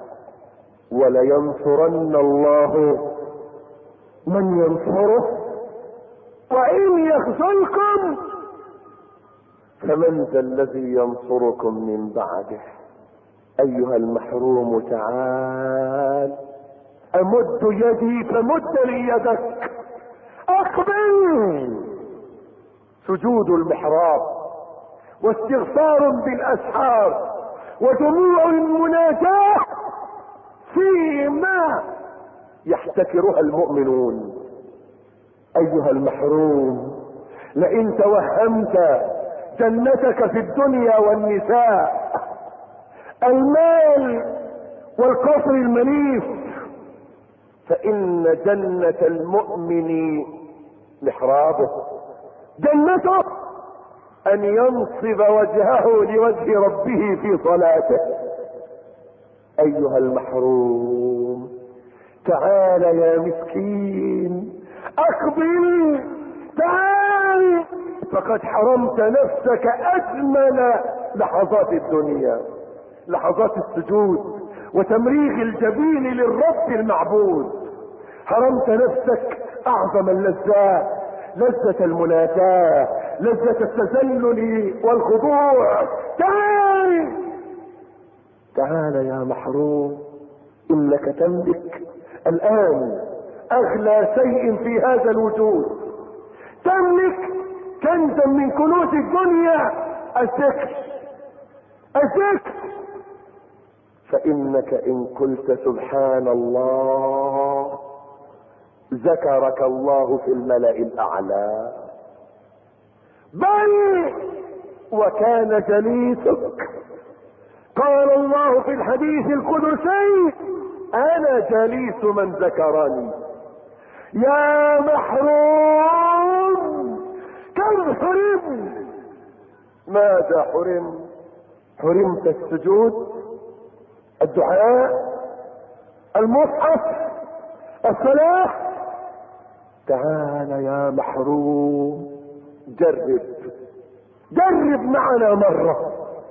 [SPEAKER 1] ولينصرن الله من ينصره، وان يخذلكم فمن ذا الذي ينصركم من بعده؟ ايها المحروم تعال، امد يدي فمد لي يدك، اقبل. سجود المحراب واستغفار بالاسحار ودموع المناجاة فيما يحتكرها المؤمنون. ايها المحروم لئن توهمت جنتك في الدنيا والنساء، المال والقصر المنيف، فان جنة المؤمن محرابه، جنته ان ينصب وجهه لوجه ربه في صلاته. ايها المحروم تعال يا مسكين، اقبل، تعال، فقد حرمت نفسك اجمل لحظات الدنيا، لحظات السجود وتمريغ الجبين للرب المعبود. حرمت نفسك اعظم اللذات، لذة المناجاة، لذة التذلل والخضوع. تعال، تعال يا محروم، انك تملك الان اغلى شيء في هذا الوجود، تملك كنزا من كنوز الدنيا، الذكر، الذكر. فانك ان قلت سبحان الله ذكرك الله في الملأ الاعلى، بل وكان جليسك. قال الله في الحديث القدسي انا جليس من ذكرني. يا محروم كم حرم، ماذا حرم؟ حرمت السجود، الدعاء، المصحف، الصلاة. تعال يا محروم، جرب، جرب معنا مرة.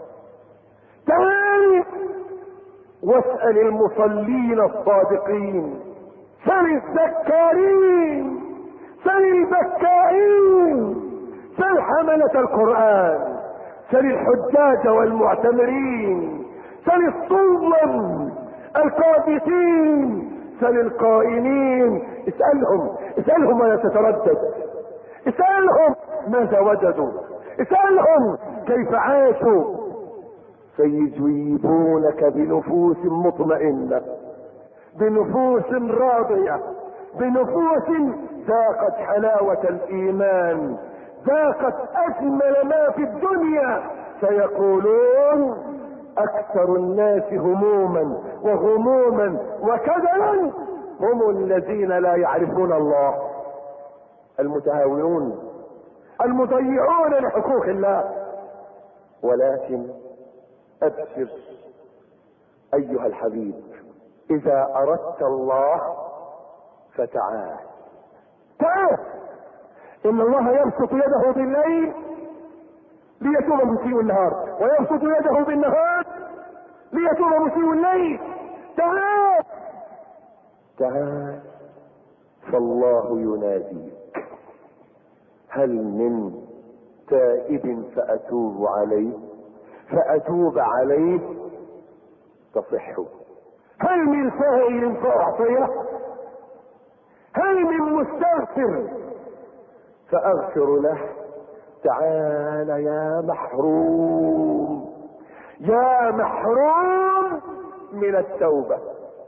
[SPEAKER 1] تعال واسأل المصلين الصادقين، سل الذكارين، سل البكائين، سل حملة القرآن، سل الحجاج والمعتمرين، سل الصوم القابتين، سل القائمين. اسألهم، اسألهم ولا تتردد، اسألهم ماذا وجدوا، اسألهم كيف عاشوا، فيجيبونك بنفوس مطمئنة، بنفوس راضية، بنفوس ذاقت حلاوة الإيمان، ذاقت أجمل ما في الدنيا. سيقولون أكثر الناس هموما وغموما وكدرا هم الذين لا يعرفون الله، المتهاونون المضيعون لحقوق الله. ولكن أبشر أيها الحبيب، إذا أردت الله فتعال، تعال. إن الله يبسط يده بالليل ليتوب مسيء النهار، ويبسط يده بالنهار ليتوب مسيء الليل. تعال تعال، فالله يناديك: هل من تائب فأتوب عليه فأتوب عليه تصح؟ هل من سائل فأعطيه؟ هل من مستغفر فأغفر له؟ تعال يا محروم، يا محروم من التوبة،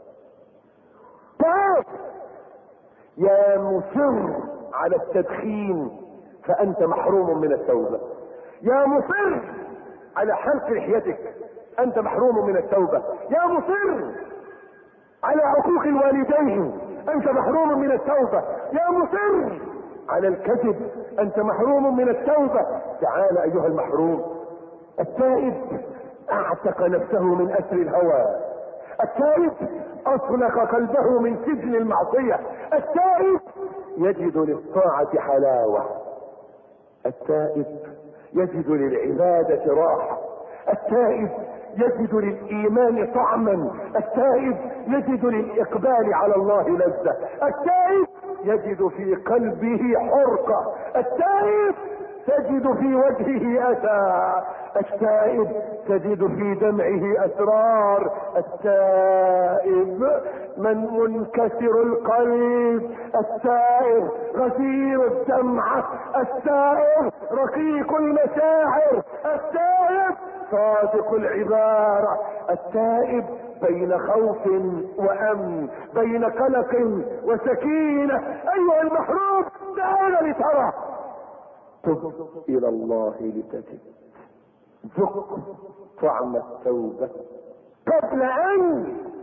[SPEAKER 1] تعال يا مصر على التدخين فأنت محروم من التوبة، يا مصر على حلق لحيتك أنت محروم من التوبة، يا مصر على عقوق الوالدين أنت محروم من التوبة، يا مصر على الكذب أنت محروم من التوبة. تعال أيها المحروم. التائب اعتق نفسه من أسر الهوى، التائب أطلق قلبه من سجن المعصية، التائب يجد للطاعة حلاوة، التائب يجد للعبادة راحة، التائب يجد للإيمان طعما، التائب يجد للإقبال على الله لذة، التائب يجد في قلبه حرقة، التائب تجد في وجهه أسى، التائب تجد في دمعه أسرار، التائب من منكسر القلب، التائب غزير الدمعة، التائب رقيق المشاعر، التائب صادق العبارة، التائب بين خوف وأمن، بين قلق وسكينة. أيها المحروم تعال لترى، تب إلى الله لتجد، ذق طعم التوبة قبل أن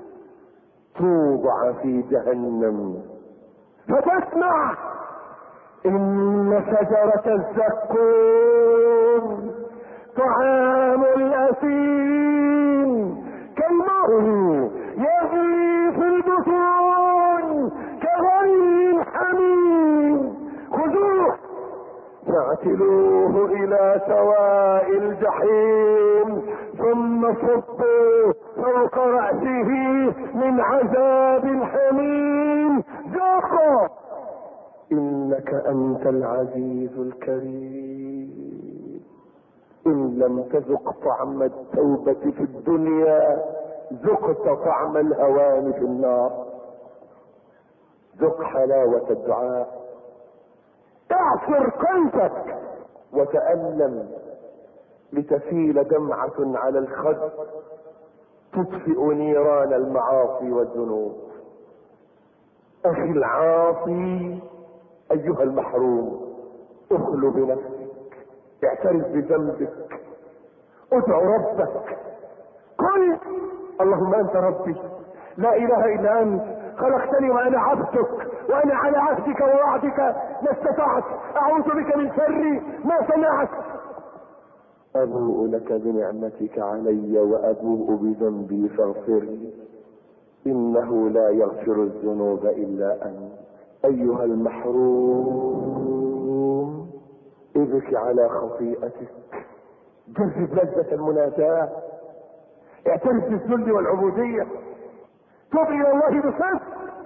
[SPEAKER 1] توضع في جهنم فتسمع إن شجرة الزقوم طعام الأثيم كالمهل يغلي في البطون كغلي الحميم، خذوه فاعتلوه إلى سواء الجحيم ثم صبوا فوق رأسه من عذاب الحميم، ذوقوا إنك أنت العزيز الكريم. إن لم تذق طعم التوبة في الدنيا ذقت طعم الهوان في النار. ذق حلاوة الدعاء، اعصر قلبك وتألم لتسيل دمعة على الخد تطفئ نيران المعاصي والذنوب. أخي العاصي أيها المحروم، اخلو بنفسك، اعترف بذنبك، ادعو ربك، قل اللهم أنت ربي لا إله إلا أنت، خلقتني وأنا عبدك وأنا على عهدك ووعدك ما استطعت، أعوذ بك من شر ما صنعت. أبوء لك بنعمتك علي وأبوء بذنبي فاغفر لي إنه لا يغفر الذنوب إلا أنت. أيها المحروم ابك على خطيئتك، جرب لذة المناجاة، اعترف بالذل والعبودية، تب إلى الله بصدق،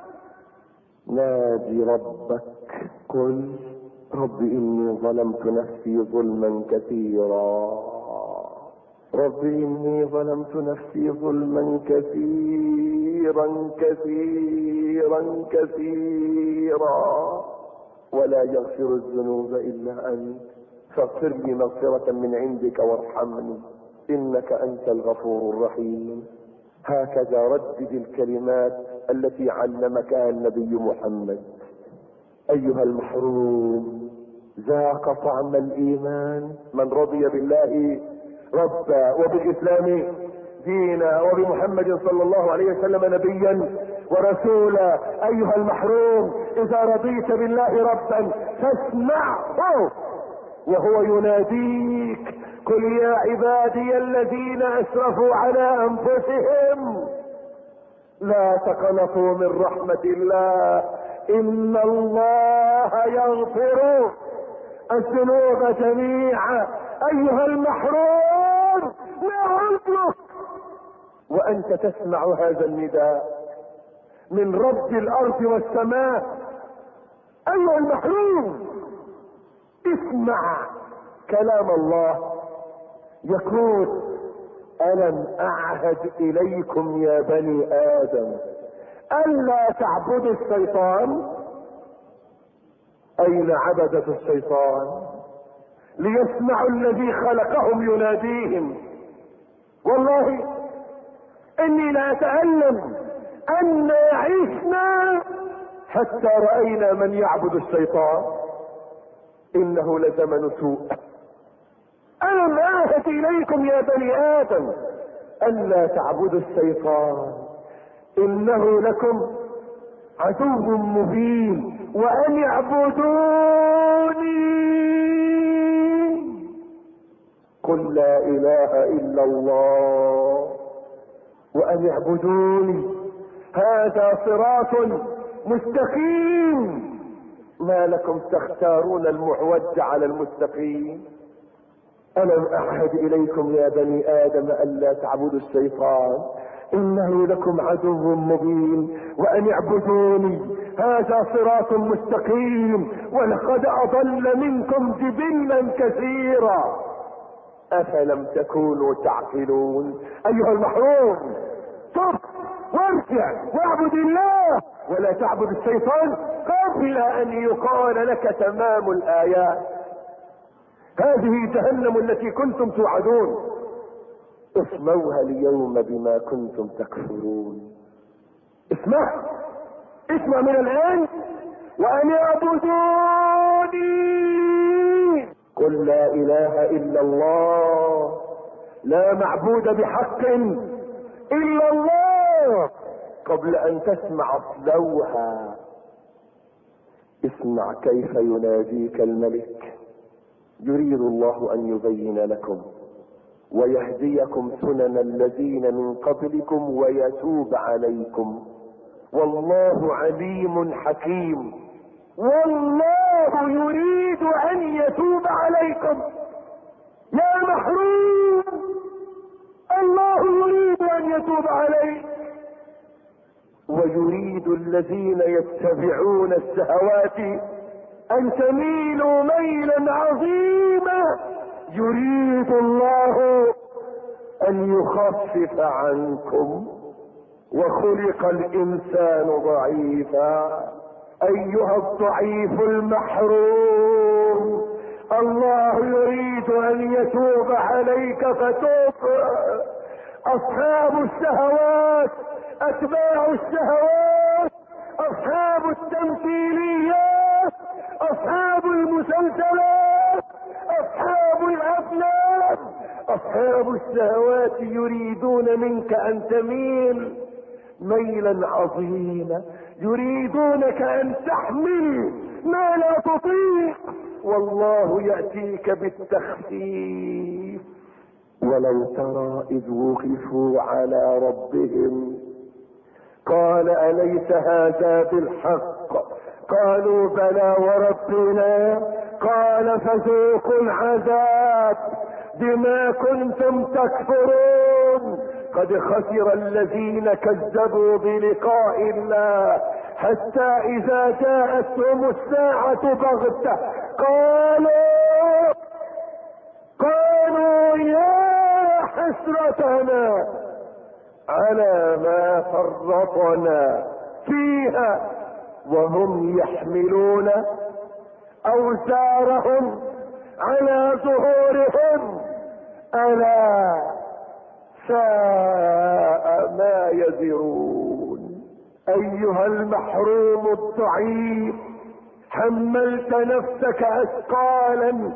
[SPEAKER 1] نادي ربك، قل رب إني ظلمت نفسي ظلما كثيرا، رب إني ظلمت نفسي ظلما كثيرا كثيرا كثيرا ولا يغفر الذنوب إلا أنت فاغفر لي مغفرة من عندك وارحمني انك انت الغفور الرحيم. هكذا ردد الكلمات التي علمكها النبي محمد. ايها المحروم، ذاق طعم الايمان من رضي بالله ربا وبالاسلام دينا وبمحمد صلى الله عليه وسلم نبيا ورسولا. ايها المحروم، اذا رضيت بالله ربا فاسمعه وهو يناديك: قل يا عبادي الذين اسرفوا على انفسهم لا تقنطوا من رحمة الله ان الله يغفر الذنوب جميعا. ايها المحروم، ما عذرك وانت تسمع هذا النداء من رب الارض والسماء؟ ايها المحروم، اسمع كلام الله يقول: الم اعهد اليكم يا بني ادم الا تعبدوا الشيطان. اين عبدة الشيطان؟ ليسمعوا الذي خلقهم يناديهم. والله اني لا اتألم ان عشنا حتى رأينا من يعبد الشيطان. انه لزمن سوء. الم اعهد اليكم يا بني ادم الا تعبدوا الشيطان انه لكم عدو مبين وان يعبدوني. قل لا اله الا الله وان يعبدوني هذا صراط مستقيم. ما لكم تختارون المعوج على المستقيم؟ ألم أعهد إليكم يا بني آدم ألا تعبدوا الشيطان إنه لكم عدو مبين وأن اعبدوني هذا صراط مستقيم. ولقد أضل منكم جبلا كثيرا أفلم تكونوا تعقلون. أيها المحروم، طب وارجع واعبد الله ولا تعبد الشيطان قبل أن يقال لك تمام الآيات. هذه جهنم التي كنتم توعدون، اصلوها اليوم بما كنتم تكفرون. اسمع اسمع من الآن: وأن يعبدوني. قل لا إله إلا الله لا معبود بحق إلا الله. قبل أن تسمع اصلوها. اسمع كيف يناديك الملك: يريد الله ان يبين لكم ويهديكم سنن الذين من قبلكم ويتوب عليكم والله عليم حكيم. والله يريد ان يتوب عليكم. يا محروم، الله يريد ان يتوب عليك. ويريد الذين يتبعون الشهوات ان تميلوا ميلا عظيما. يريد الله ان يخفف عنكم وخلق الانسان ضعيفا. ايها الضعيف المحروم، الله يريد ان يتوب عليك فتوب. اصحاب الشهوات، اتباع الشهوات، اصحاب التمثيليات، اصحاب المسلسلات، اصحاب الافلام، اصحاب الشهوات يريدون منك ان تميل ميلا عظيما. يريدونك ان تحمل ما لا تطيق والله يأتيك بالتخفيف. ولو ترى اذ وقفوا على ربهم قال اليس هذا بالحق؟ قالوا بلى وربنا. قال فذوقوا العذاب بما كنتم تكفرون. قد خسر الذين كذبوا بلقاء الله حتى اذا جاءتهم الساعة بغتة قالوا قالوا يا حسرتنا على ما فرطنا فيها وهم يحملون اوزارهم على ظهورهم. ألا ساء ما يزرون. أيها المحروم الضعيف، حملت نفسك أثقالا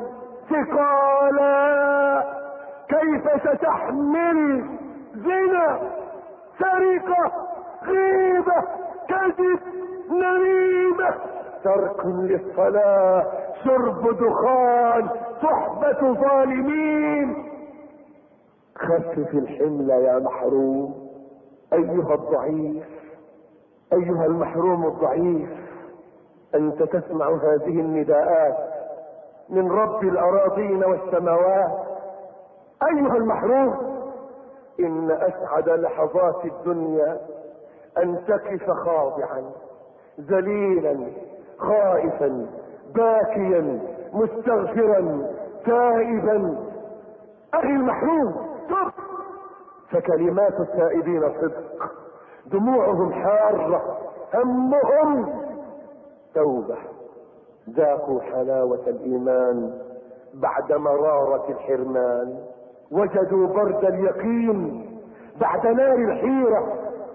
[SPEAKER 1] ثقالا، كيف ستحمل زنا، سرقة، غيبة، كذب، نميمة، ترك للصلاة، شرب دخان، صحبة ظالمين. خفف الحمل يا محروم. أيها الضعيف، أيها المحروم الضعيف، أنت تسمع هذه النداءات من رب الأراضين والسماوات. أيها المحروم، إن أسعد لحظات الدنيا أن تقف خاضعا ذليلا خائفا باكيا مستغفرا تائبا. أخي المحروم، تب، فكلمات التائبين صدق، دموعهم حارة، همهم توبة. ذاقوا حلاوة الإيمان بعد مرارة الحرمان، وجدوا برد اليقين بعد نار الحيرة،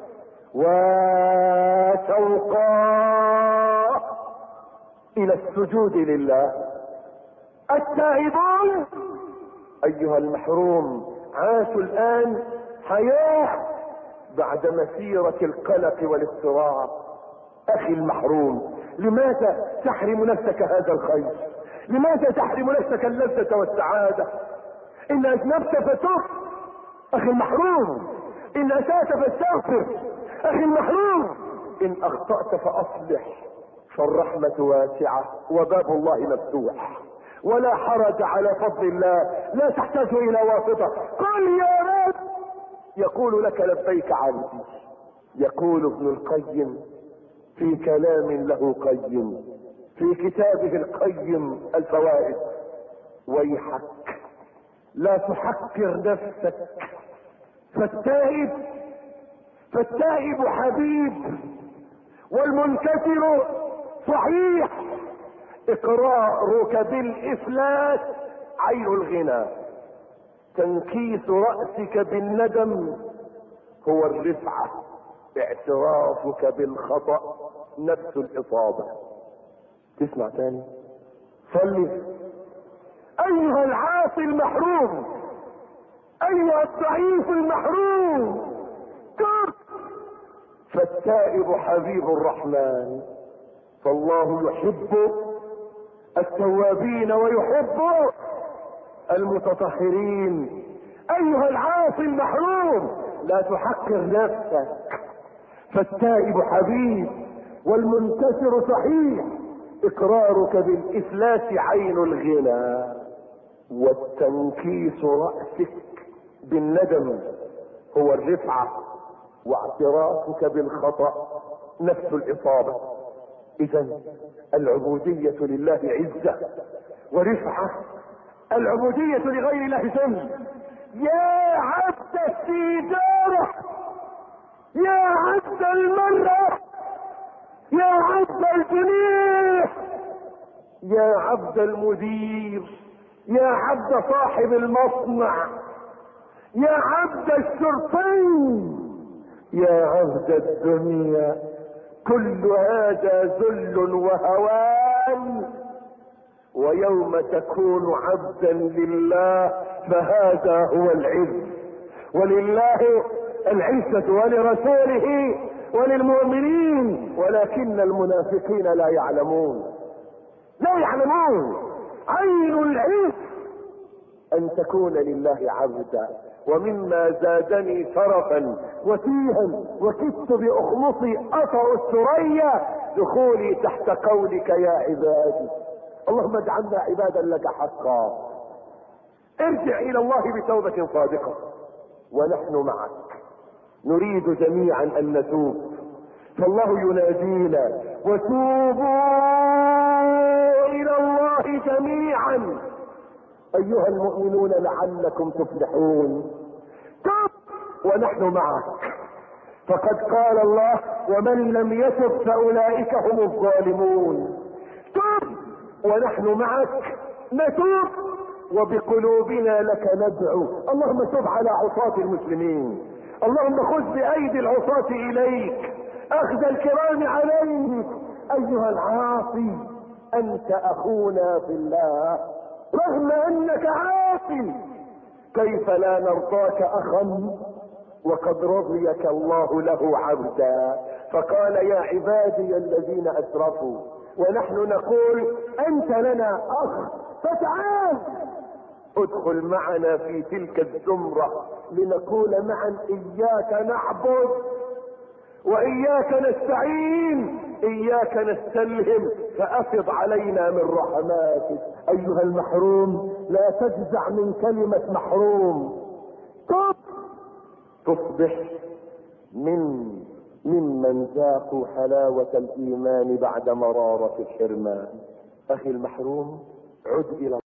[SPEAKER 1] وشوقا إلى السجود لله. التائبون أيها المحروم عاشوا الآن حياة بعد مسيرة القلق والاضطراب. أخي المحروم، لماذا تحرم نفسك هذا الخير؟ لماذا تحرم نفسك اللذة والسعادة؟ إن أذنبت فتب. أخي المحروم، إن أسأت فاستغفر. أخي المحروم، إن أخطأت فأصلح، فالرحمة واسعة وباب الله مفتوح، ولا حرج على فضل الله، لا تحتاج إلى واسطة. قل يا رب، يقول لك لبيك عبدي. يقول ابن القيم في كلام له قيم في كتابه القيم الفوائد: ويحك لا تحقر نفسك، فالتائب فالتائب حبيب، والمنكسر صحيح. اقرارك بالافلاس عين الغنى، تنكيس رأسك بالندم هو الرفعة، اعترافك بالخطأ نفس الإصابة. تسمع تاني؟ صلي. أيها العاصي المحروم، أيها الضعيف المحروم، تب، فالتائب حبيب الرحمن، فالله يحب التوابين ويحب المتطهرين. أيها العاصي المحروم، لا تحقر نفسك، فالتائب حبيب، والمنكسر صحيح. اقرارك بالافلاس عين الغنى، والتنكيس رأسك بالندم هو الرفعة، واعترافك بالخطأ نفس الإصابة. إذا العبودية لله عزة ورفعة، العبودية لغير الله ذل. يا عبد السيجارة، يا عبد المرأة، يا عبد الجنيه، يا عبد المدير، يا عبد صاحب المصنع، يا عبد الشرطي، يا عبد الدنيا، كل هذا ذل وهوان. ويوم تكون عبدا لله فهذا هو العز. ولله العزة ولرسوله وللمؤمنين، ولكن المنافقين لا يعلمون، لا يعلمون. عين العز ان تكون لله عبدا. ومما زادني شرفا وتيها وكدت باخمصي اطأ الثريا دخولي تحت قولك يا عبادي. اللهم اجعلنا عبادا لك حقا. ارجع الى الله بتوبة صادقة، ونحن معك نريد جميعا ان نتوب، فالله ينادينا: وتوبوا الى الله جميعا ايها المؤمنون لعلكم تفلحون. تب ونحن معك، فقد قال الله: ومن لم يتب فاولئك هم الظالمون. تب ونحن معك، نتوب وبقلوبنا لك ندعو. اللهم تب على عصاة المسلمين، اللهم خذ بأيدي العصاة إليك أخذ الكرام عليك. أيها العاصي أنت أخونا في الله رغم أنك عاصي، كيف لا نرضاك أخا وقد رضيك الله له عبدا. فقال يا عبادي الذين أسرفوا، ونحن نقول أنت لنا أخ، فتعال ادخل معنا في تلك الزمرة لنقول معا إياك نعبد وإياك نستعين، إياك نستلهم، فأفض علينا من رحماتك. أيها المحروم لا تجزع من كلمة محروم، تصبح من ممن ذاقوا حلاوة الإيمان بعد مرارة الحرمان. أخي المحروم، عد إلى